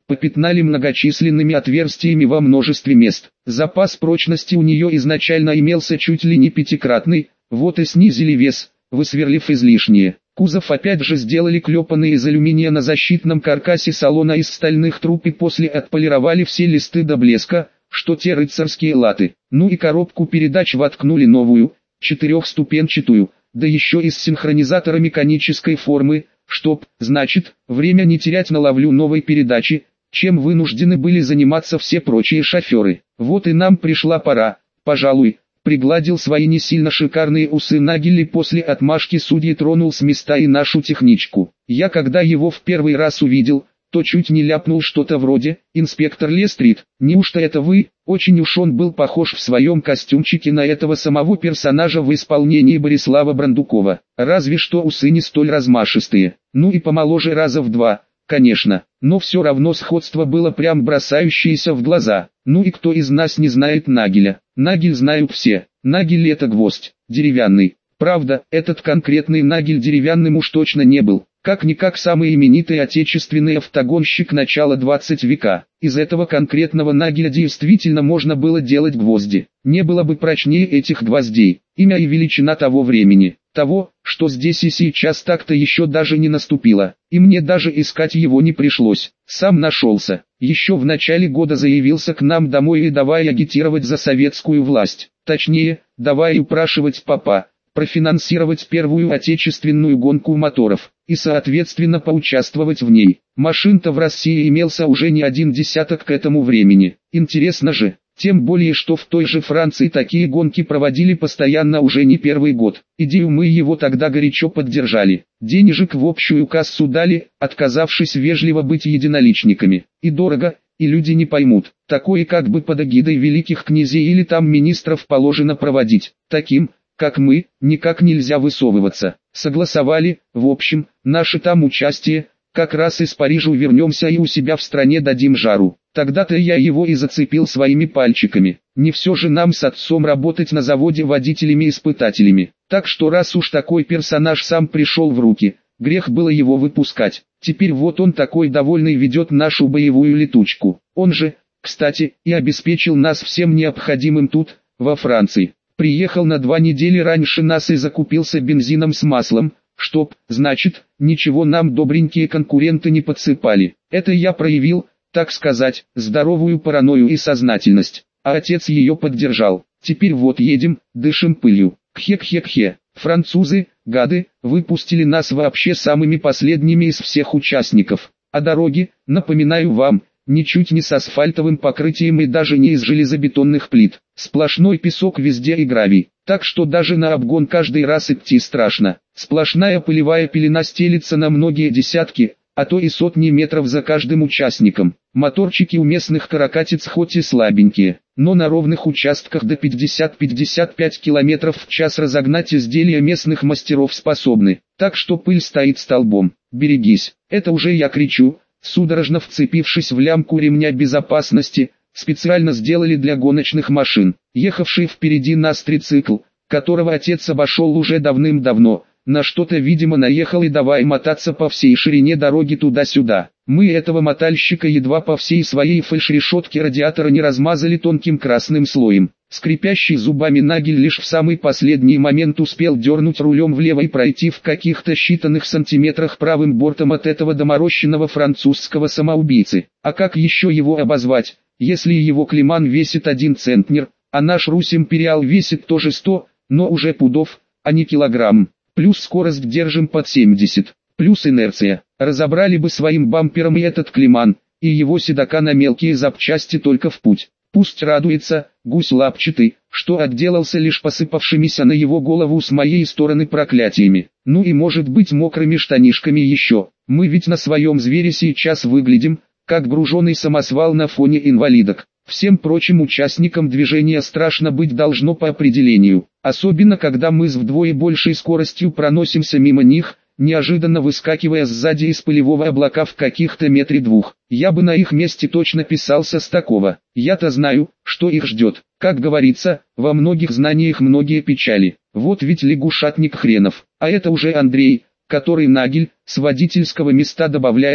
попятнали многочисленными отверстиями во множестве мест. Запас прочности у нее изначально имелся чуть ли не пятикратный, вот и снизили вес, высверлив излишнее. Кузов опять же сделали клепанный из алюминия на защитном каркасе салона из стальных труб и после отполировали все листы до блеска, что те рыцарские латы. Ну и коробку передач воткнули новую, четырехступенчатую, да еще и с синхронизаторами конической формы, чтоб, значит, время не терять на ловлю новой передачи, чем вынуждены были заниматься все прочие шоферы. Вот и нам пришла пора, пожалуй. Пригладил свои не сильно шикарные усы Нагель и после отмашки судьи тронул с места и нашу техничку. Я когда его в первый раз увидел, то чуть не ляпнул что-то вроде «Инспектор Лестрид, неужто это вы?» Очень уж он был похож в своем костюмчике на этого самого персонажа в исполнении Борислава Брандукова. Разве что усы не столь размашистые, ну и помоложе раза в два, конечно, но все равно сходство было прям бросающееся в глаза. Ну и кто из нас не знает Нагеля? Нагель знают все. Нагель это гвоздь, деревянный. Правда, этот конкретный Нагель деревянным уж точно не был. Как-никак самый именитый отечественный автогонщик начала двадцатого века. Из этого конкретного Нагеля действительно можно было делать гвозди. Не было бы прочнее этих гвоздей. Имя и величина того времени. Того, что здесь и сейчас так-то еще даже не наступило. И мне даже искать его не пришлось. Сам нашелся. Еще в начале года заявился к нам домой и давай агитировать за советскую власть. Точнее, давай упрашивать папа профинансировать первую отечественную гонку моторов, и соответственно поучаствовать в ней. Машин-то в России имелся уже не один десяток к этому времени. Интересно же, тем более что в той же Франции такие гонки проводили постоянно уже не первый год. Идею мы его тогда горячо поддержали. Денежек в общую кассу дали, отказавшись вежливо быть единоличниками. И дорого, и люди не поймут. Такое как бы под эгидой великих князей или там министров положено проводить. Таким, как мы, никак нельзя высовываться. Согласовали, в общем, наше там участие, как раз из Парижа вернемся и у себя в стране дадим жару. Тогда-то я его и зацепил своими пальчиками. Не все же нам с отцом работать на заводе водителями-испытателями. Так что раз уж такой персонаж сам пришел в руки, грех было его выпускать. Теперь вот он такой довольный ведет нашу боевую летучку. Он же, кстати, и обеспечил нас всем необходимым тут, во Франции. Приехал на два недели раньше нас и закупился бензином с маслом, чтоб, значит, ничего нам добренькие конкуренты не подсыпали. Это я проявил, так сказать, здоровую паранойю и сознательность, а отец ее поддержал. Теперь вот едем, дышим пылью. Кхе-кхе-кхе. Французы, гады, выпустили нас вообще самыми последними из всех участников. А дороги, напоминаю вам, ничуть не с асфальтовым покрытием и даже не из железобетонных плит. Сплошной песок везде и гравий, так что даже на обгон каждый раз идти страшно. Сплошная пылевая пелена стелится на многие десятки, а то и сотни метров за каждым участником. Моторчики у местных каракатиц хоть и слабенькие, но на ровных участках до пятьдесят-пятьдесят пять километров в час разогнать изделия местных мастеров способны. Так что пыль стоит столбом. Берегись, это уже я кричу. Судорожно вцепившись в лямку ремня безопасности, специально сделали для гоночных машин. Ехавший впереди нас трицикл, которого отец обошел уже давным-давно, на что-то видимо наехал и давай мотаться по всей ширине дороги туда-сюда. Мы этого мотальщика едва по всей своей фальшрешетке радиатора не размазали тонким красным слоем. Скрипящий зубами Нагель лишь в самый последний момент успел дернуть рулем влево и пройти в каких-то считанных сантиметрах правым бортом от этого доморощенного французского самоубийцы. А как еще его обозвать, если его Климан весит один центнер, а наш Русь Империал весит тоже сто, но уже пудов, а не килограмм. Плюс скорость держим под семьдесят, плюс инерция. Разобрали бы своим бампером и этот Климан, и его седока на мелкие запчасти только в путь. Пусть радуется, гусь лапчатый, что отделался лишь посыпавшимися на его голову с моей стороны проклятиями. Ну и может быть мокрыми штанишками еще. Мы ведь на своем звере сейчас выглядим, как груженый самосвал на фоне инвалидок. Всем прочим участникам движения страшно быть должно по определению. Особенно когда мы с вдвое большей скоростью проносимся мимо них, неожиданно выскакивая сзади из пылевого облака в каких-то метре двух. Я бы на их месте точно писался с такого. Я-то знаю, что их ждет. Как говорится, во многих знаниях многие печали. Вот ведь лягушатник хренов. А это уже Андрей, который Нагель с водительского места добавляет,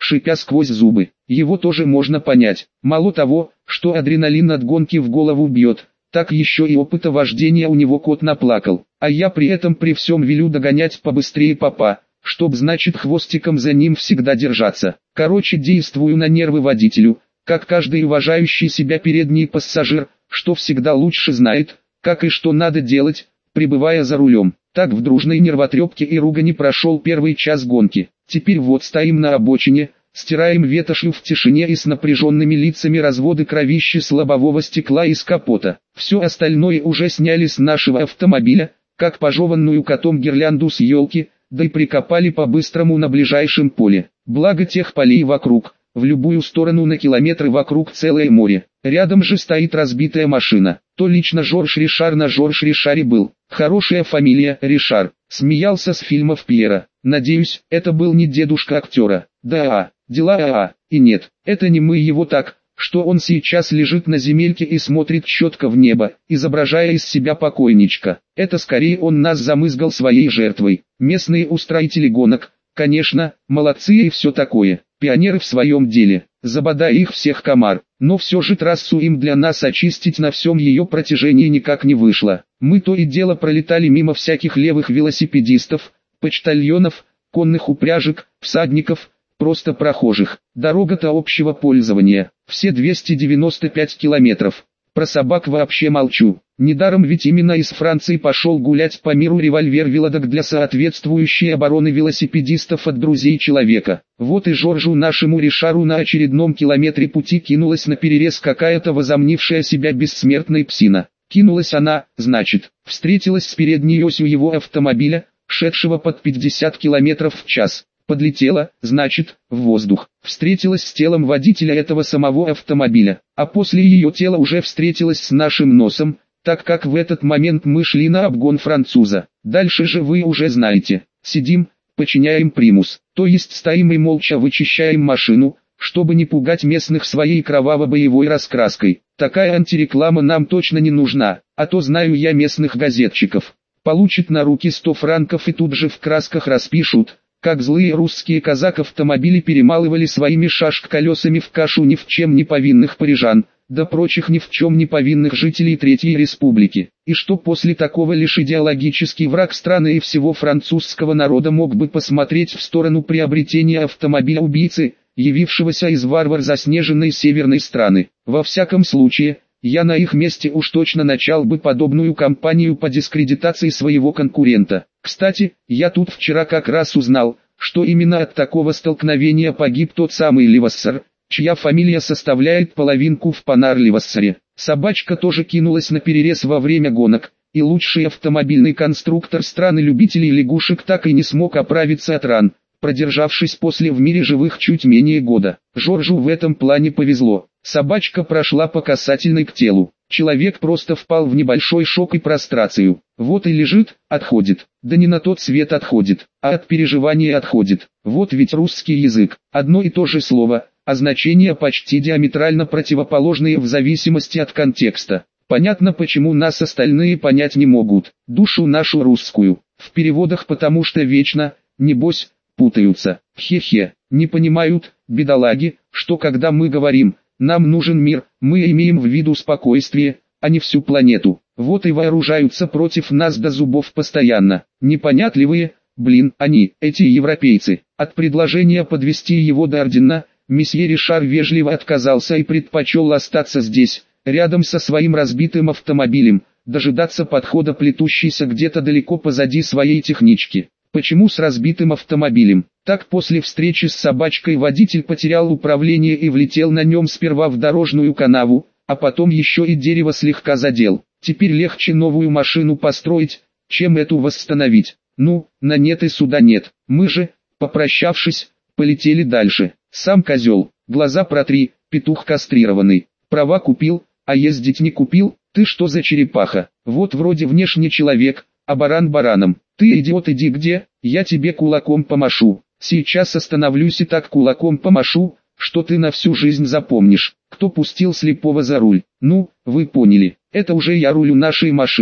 шипя сквозь зубы. Его тоже можно понять. Мало того, что адреналин от гонки в голову бьет, так еще и опыта вождения у него кот наплакал. А я при этом при всем велю догонять побыстрее папа, чтоб значит хвостиком за ним всегда держаться. Короче, действую на нервы водителю, как каждый уважающий себя передний пассажир, что всегда лучше знает, как и что надо делать, пребывая за рулем. Так в дружной нервотрепке и ругани прошел первый час гонки. Теперь вот стоим на обочине, стираем ветошью в тишине и с напряженными лицами разводы кровищи с лобового стекла из капота. Все остальное уже сняли с нашего автомобиля, как пожеванную котом гирлянду с елки, да и прикопали по-быстрому на ближайшем поле. Благо тех полей вокруг, в любую сторону на километры вокруг целое море. Рядом же стоит разбитая машина. То лично Жорж Ришар на Жорж Ришаре был. Хорошая фамилия Ришар. Смеялся с фильмов Пьера. Надеюсь, это был не дедушка актера. Да, а, дела а, и нет, это не мы его так, что он сейчас лежит на земельке и смотрит четко в небо, изображая из себя покойничка. Это скорее он нас замызгал своей жертвой. Местные устроители гонок, конечно, молодцы и все такое. Пионеры в своем деле, забодай их всех комар, но все же трассу им для нас очистить на всем ее протяжении никак не вышло. Мы то и дело пролетали мимо всяких левых велосипедистов, почтальонов, конных упряжек, всадников, просто прохожих. Дорога-то общего пользования, все двести девяносто пять километров. Про собак вообще молчу. Недаром ведь именно из Франции пошел гулять по миру револьвер-велодок для соответствующей обороны велосипедистов от друзей человека. Вот и Жоржу нашему Ришару на очередном километре пути кинулась на перерез какая-то возомнившая себя бессмертной псина. Кинулась она, значит, встретилась с передней осью его автомобиля, шедшего под пятьдесят километров в час. Подлетела, значит, в воздух, встретилась с телом водителя этого самого автомобиля, а после ее тела уже встретилась с нашим носом, так как в этот момент мы шли на обгон француза. Дальше же вы уже знаете, сидим, подчиняем примус, то есть стоим и молча вычищаем машину, чтобы не пугать местных своей кроваво-боевой раскраской. Такая антиреклама нам точно не нужна, а то знаю я местных газетчиков. Получат на руки сто франков и тут же в красках распишут, как злые русские казак-автомобили перемалывали своими шашк-колесами в кашу ни в чем не повинных парижан, да прочих ни в чем не повинных жителей Третьей Республики. И что после такого лишь идеологический враг страны и всего французского народа мог бы посмотреть в сторону приобретения автомобиля-убийцы, явившегося из варвар заснеженной северной страны. Во всяком случае, я на их месте уж точно начал бы подобную кампанию по дискредитации своего конкурента. Кстати, я тут вчера как раз узнал, что именно от такого столкновения погиб тот самый Левассер, чья фамилия составляет половинку в Панар-Левассере. Собачка тоже кинулась на перерез во время гонок, и лучший автомобильный конструктор страны-любителей лягушек так и не смог оправиться от ран, продержавшись после в мире живых чуть менее года. Жоржу в этом плане повезло. Собачка прошла по касательной к телу. Человек просто впал в небольшой шок и прострацию. Вот и лежит, отходит. Да не на тот свет отходит, а от переживания отходит. Вот ведь русский язык. Одно и то же слово, а значения почти диаметрально противоположные в зависимости от контекста. Понятно, почему нас остальные понять не могут. Душу нашу русскую. В переводах потому что вечно, небось, путаются. Хе-хе, не понимают, бедолаги, что когда мы говорим «нам нужен мир», мы имеем в виду спокойствие, а не всю планету. Вот и вооружаются против нас до зубов постоянно. Непонятливые, блин, они, эти европейцы. От предложения подвести его до Ордена, месье Ришар вежливо отказался и предпочел остаться здесь, рядом со своим разбитым автомобилем, дожидаться подхода плетущейся где-то далеко позади своей технички. Почему с разбитым автомобилем? Так после встречи с собачкой водитель потерял управление и влетел на нем сперва в дорожную канаву, а потом еще и дерево слегка задел. Теперь легче новую машину построить, чем эту восстановить. Ну, на нет и суда нет. Мы же, попрощавшись, полетели дальше. Сам козел, глаза протри, петух кастрированный. Права купил, а ездить не купил, ты что за черепаха? Вот вроде внешне человек, а баран бараном. Ты, идиот, иди где, я тебе кулаком помашу. Сейчас остановлюсь и так кулаком помашу, что ты на всю жизнь запомнишь, кто пустил слепого за руль. Ну, вы поняли, это уже я рулю нашей машиной,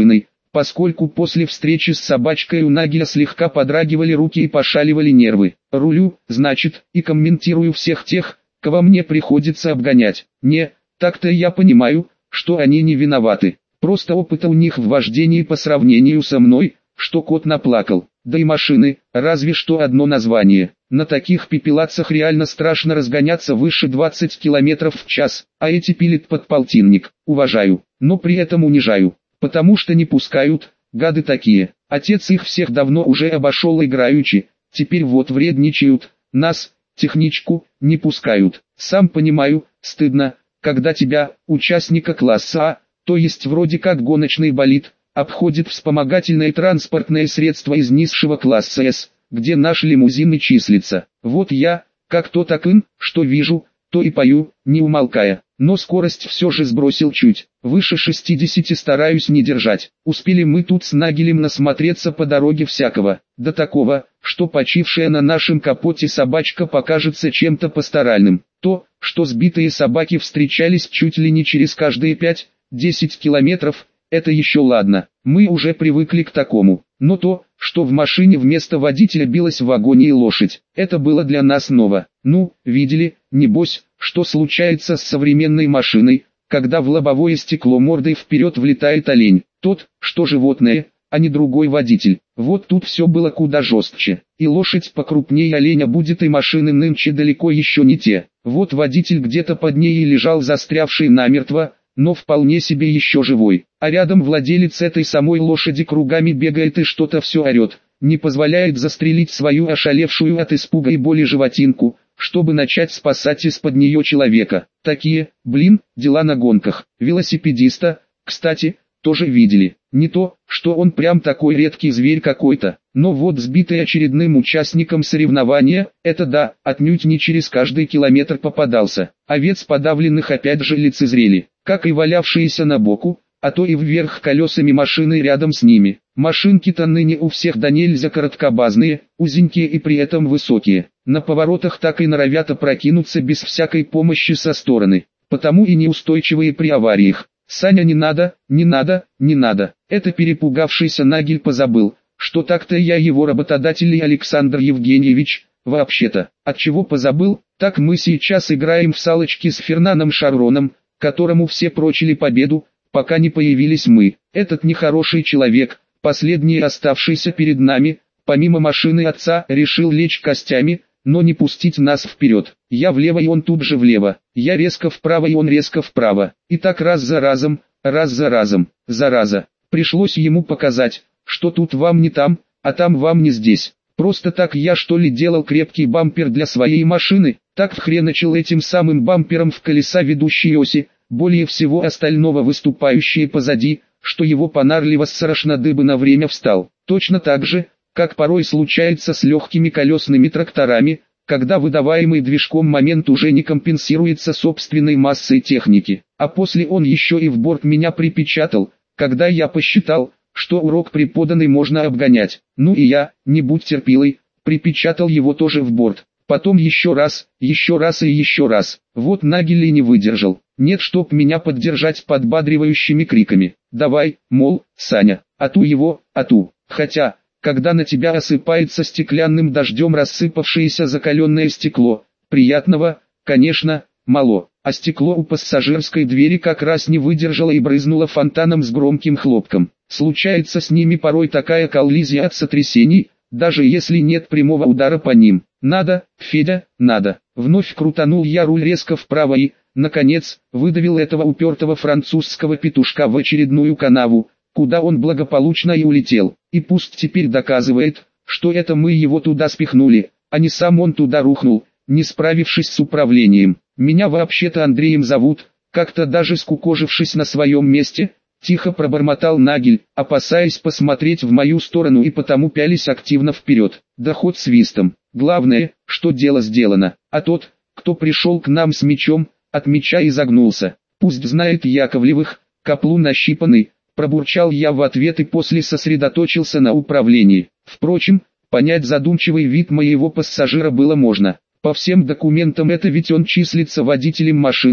поскольку после встречи с собачкой у Нагеля слегка подрагивали руки и пошаливали нервы. Рулю, значит, и комментирую всех тех, кого мне приходится обгонять. Не, так-то я понимаю, что они не виноваты. Просто опыта у них в вождении по сравнению со мной, что кот наплакал. Да и машины, разве что одно название. На таких пепелацах реально страшно разгоняться выше двадцати километров в час, а эти пилят под полтинник. Уважаю, но при этом унижаю. Потому что не пускают, гады такие. Отец их всех давно уже обошел играючи, теперь вот вредничают, нас, техничку, не пускают. Сам понимаю, стыдно, когда тебя, участника класса А, то есть вроде как гоночный болид, обходит вспомогательное транспортное средство из низшего класса С, где наш лимузин и числится. Вот я, как то такын, что вижу, то и пою, не умолкая. Но скорость все же сбросил чуть, выше шестидесяти стараюсь не держать. Успели мы тут с Нагелем насмотреться по дороге всякого, до такого, что почившая на нашем капоте собачка покажется чем-то пасторальным. То, что сбитые собаки встречались чуть ли не через каждые пять-десять километров, это еще ладно, мы уже привыкли к такому. Но то, что в машине вместо водителя билась в агонии лошадь, это было для нас ново. Ну, видели, небось, что случается с современной машиной, когда в лобовое стекло мордой вперед влетает олень. Тот, что животное, а не другой водитель. Вот тут все было куда жестче. И лошадь покрупнее оленя будет, и машины нынче далеко еще не те. Вот водитель где-то под ней и лежал застрявший намертво, но вполне себе еще живой. А рядом владелец этой самой лошади кругами бегает и что-то все орет, не позволяет застрелить свою ошалевшую от испуга и боли животинку, чтобы начать спасать из-под нее человека. Такие, блин, дела на гонках. Велосипедиста, кстати, тоже видели. Не то, что он прям такой редкий зверь какой-то, но вот сбитый очередным участником соревнования, это да, отнюдь не через каждый километр попадался. Овец подавленных опять же лицезрели, как и валявшиеся на боку, а то и вверх колесами машины рядом с ними. Машинки-то ныне у всех да нельзя короткобазные, узенькие и при этом высокие. На поворотах так и норовят опрокинуться без всякой помощи со стороны, потому и неустойчивые при авариях. «Саня, не надо, не надо, не надо». Это перепугавшийся Нагель позабыл, что так-то я его работодатель Александр Евгеньевич, вообще-то. Отчего позабыл, так мы сейчас играем в салочки с Фернаном Шарроном, которому все прочили победу, пока не появились мы. Этот нехороший человек, последний оставшийся перед нами, помимо машины отца, решил лечь костями, но не пустить нас вперед. Я влево и он тут же влево, я резко вправо и он резко вправо. И так раз за разом, раз за разом, зараза. Пришлось ему показать, что тут вам не там, а там вам не здесь. Просто так я что ли делал крепкий бампер для своей машины, так вхреначил этим самым бампером в колеса ведущей оси, более всего остального выступающие позади, что его понарливо с дыбы на время встал. Точно так же, как порой случается с легкими колесными тракторами, когда выдаваемый движком момент уже не компенсируется собственной массой техники. А после он еще и в борт меня припечатал, когда я посчитал, что урок преподанный можно обгонять. Ну и я, не будь терпилой, припечатал его тоже в борт. Потом еще раз, еще раз и еще раз. Вот Нагель и не выдержал. Нет, чтоб меня поддержать подбадривающими криками. Давай, мол, Саня, ату его, ату. Хотя, когда на тебя осыпается стеклянным дождем рассыпавшееся закаленное стекло, приятного, конечно, мало. А стекло у пассажирской двери как раз не выдержало и брызнуло фонтаном с громким хлопком. Случается с ними порой такая коллизия от сотрясений, даже если нет прямого удара по ним. Надо, Федя, надо. Вновь крутанул я руль резко вправо и, наконец, выдавил этого упертого французского петушка в очередную канаву, куда он благополучно и улетел. И пусть теперь доказывает, что это мы его туда спихнули, а не сам он туда рухнул, не справившись с управлением. Меня вообще-то Андреем зовут, как-то даже скукожившись на своем месте, тихо пробормотал Нагель, опасаясь посмотреть в мою сторону и потому пялись активно вперед. Да хоть свистом. Главное, что дело сделано. А тот, кто пришел к нам с мечом, от меча изогнулся. Пусть знает Яковлевых, каплун нащипанный, пробурчал я в ответ и после сосредоточился на управлении. Впрочем, понять задумчивый вид моего пассажира было можно. По всем документам это ведь он числится водителем машины,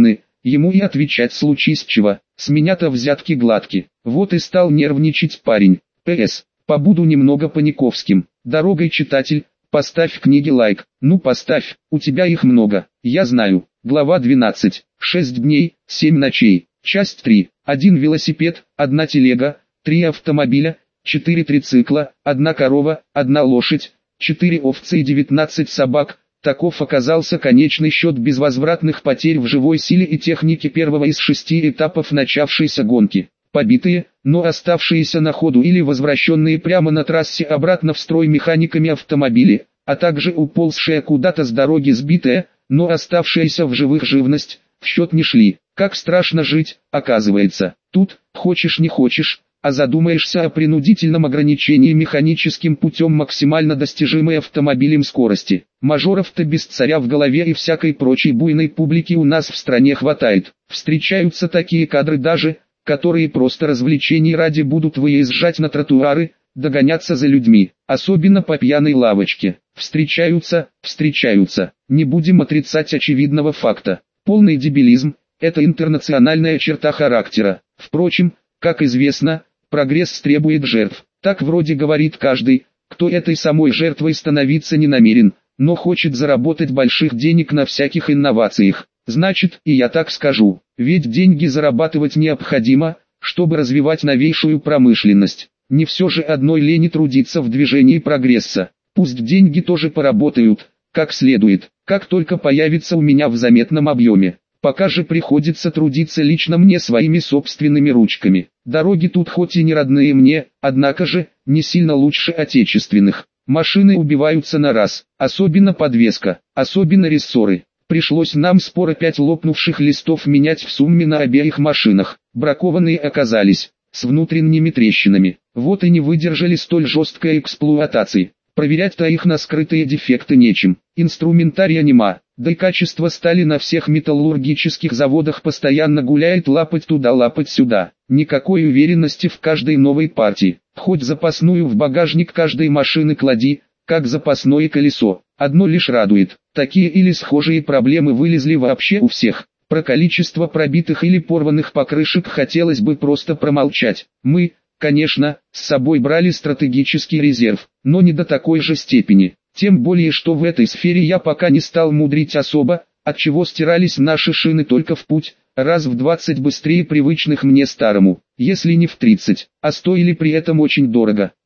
ему и отвечать случись чего, с меня-то взятки гладки. Вот и стал нервничать парень. ПС. Побуду немного паниковским. Дорогой, читатель, поставь книге лайк. Ну поставь, у тебя их много, я знаю. Глава двенадцать. шесть дней, семь ночей. Часть три. один велосипед, одна телега, три автомобиля, четыре трицикла, одна корова, одна лошадь, четыре овцы и девятнадцать собак. Таков оказался конечный счет безвозвратных потерь в живой силе и технике первого из шести этапов начавшейся гонки. Побитые, но оставшиеся на ходу или возвращенные прямо на трассе обратно в строй механиками автомобили, а также уползшая куда-то с дороги сбитая, но оставшаяся в живых живность, в счет не шли. Как страшно жить, оказывается. Тут, хочешь не хочешь, а задумаешься о принудительном ограничении механическим путем максимально достижимой автомобилем скорости. Мажоров-то без царя в голове и всякой прочей буйной публики у нас в стране хватает. Встречаются такие кадры даже, которые просто развлечений ради будут выезжать на тротуары, догоняться за людьми, особенно по пьяной лавочке. Встречаются, встречаются. Не будем отрицать очевидного факта. Полный дебилизм – это интернациональная черта характера. Впрочем, как известно, прогресс требует жертв. Так вроде говорит каждый, кто этой самой жертвой становиться не намерен, но хочет заработать больших денег на всяких инновациях. Значит, и я так скажу, ведь деньги зарабатывать необходимо, чтобы развивать новейшую промышленность. Не все же одной лени трудиться в движении прогресса. Пусть деньги тоже поработают, как следует, как только появится у меня в заметном объеме. Пока же приходится трудиться лично мне своими собственными ручками. Дороги тут хоть и не родные мне, однако же, не сильно лучше отечественных. Машины убиваются на раз, особенно подвеска, особенно рессоры. Пришлось нам споро пять лопнувших листов менять в сумме на обеих машинах. Бракованные оказались, с внутренними трещинами. Вот и не выдержали столь жесткой эксплуатации. Проверять-то их на скрытые дефекты нечем. Инструментария нема, да и качество стали на всех металлургических заводах постоянно гуляет, лапать туда, лапать сюда. Никакой уверенности в каждой новой партии. Хоть запасную в багажник каждой машины клади, как запасное колесо. Одно лишь радует, такие или схожие проблемы вылезли вообще у всех. Про количество пробитых или порванных покрышек хотелось бы просто промолчать. Мы, конечно, с собой брали стратегический резерв, но не до такой же степени. Тем более, что в этой сфере я пока не стал мудрить особо, отчего стирались наши шины только в путь, раз в двадцать быстрее привычных мне старому, если не в тридцать, а стоили при этом очень дорого.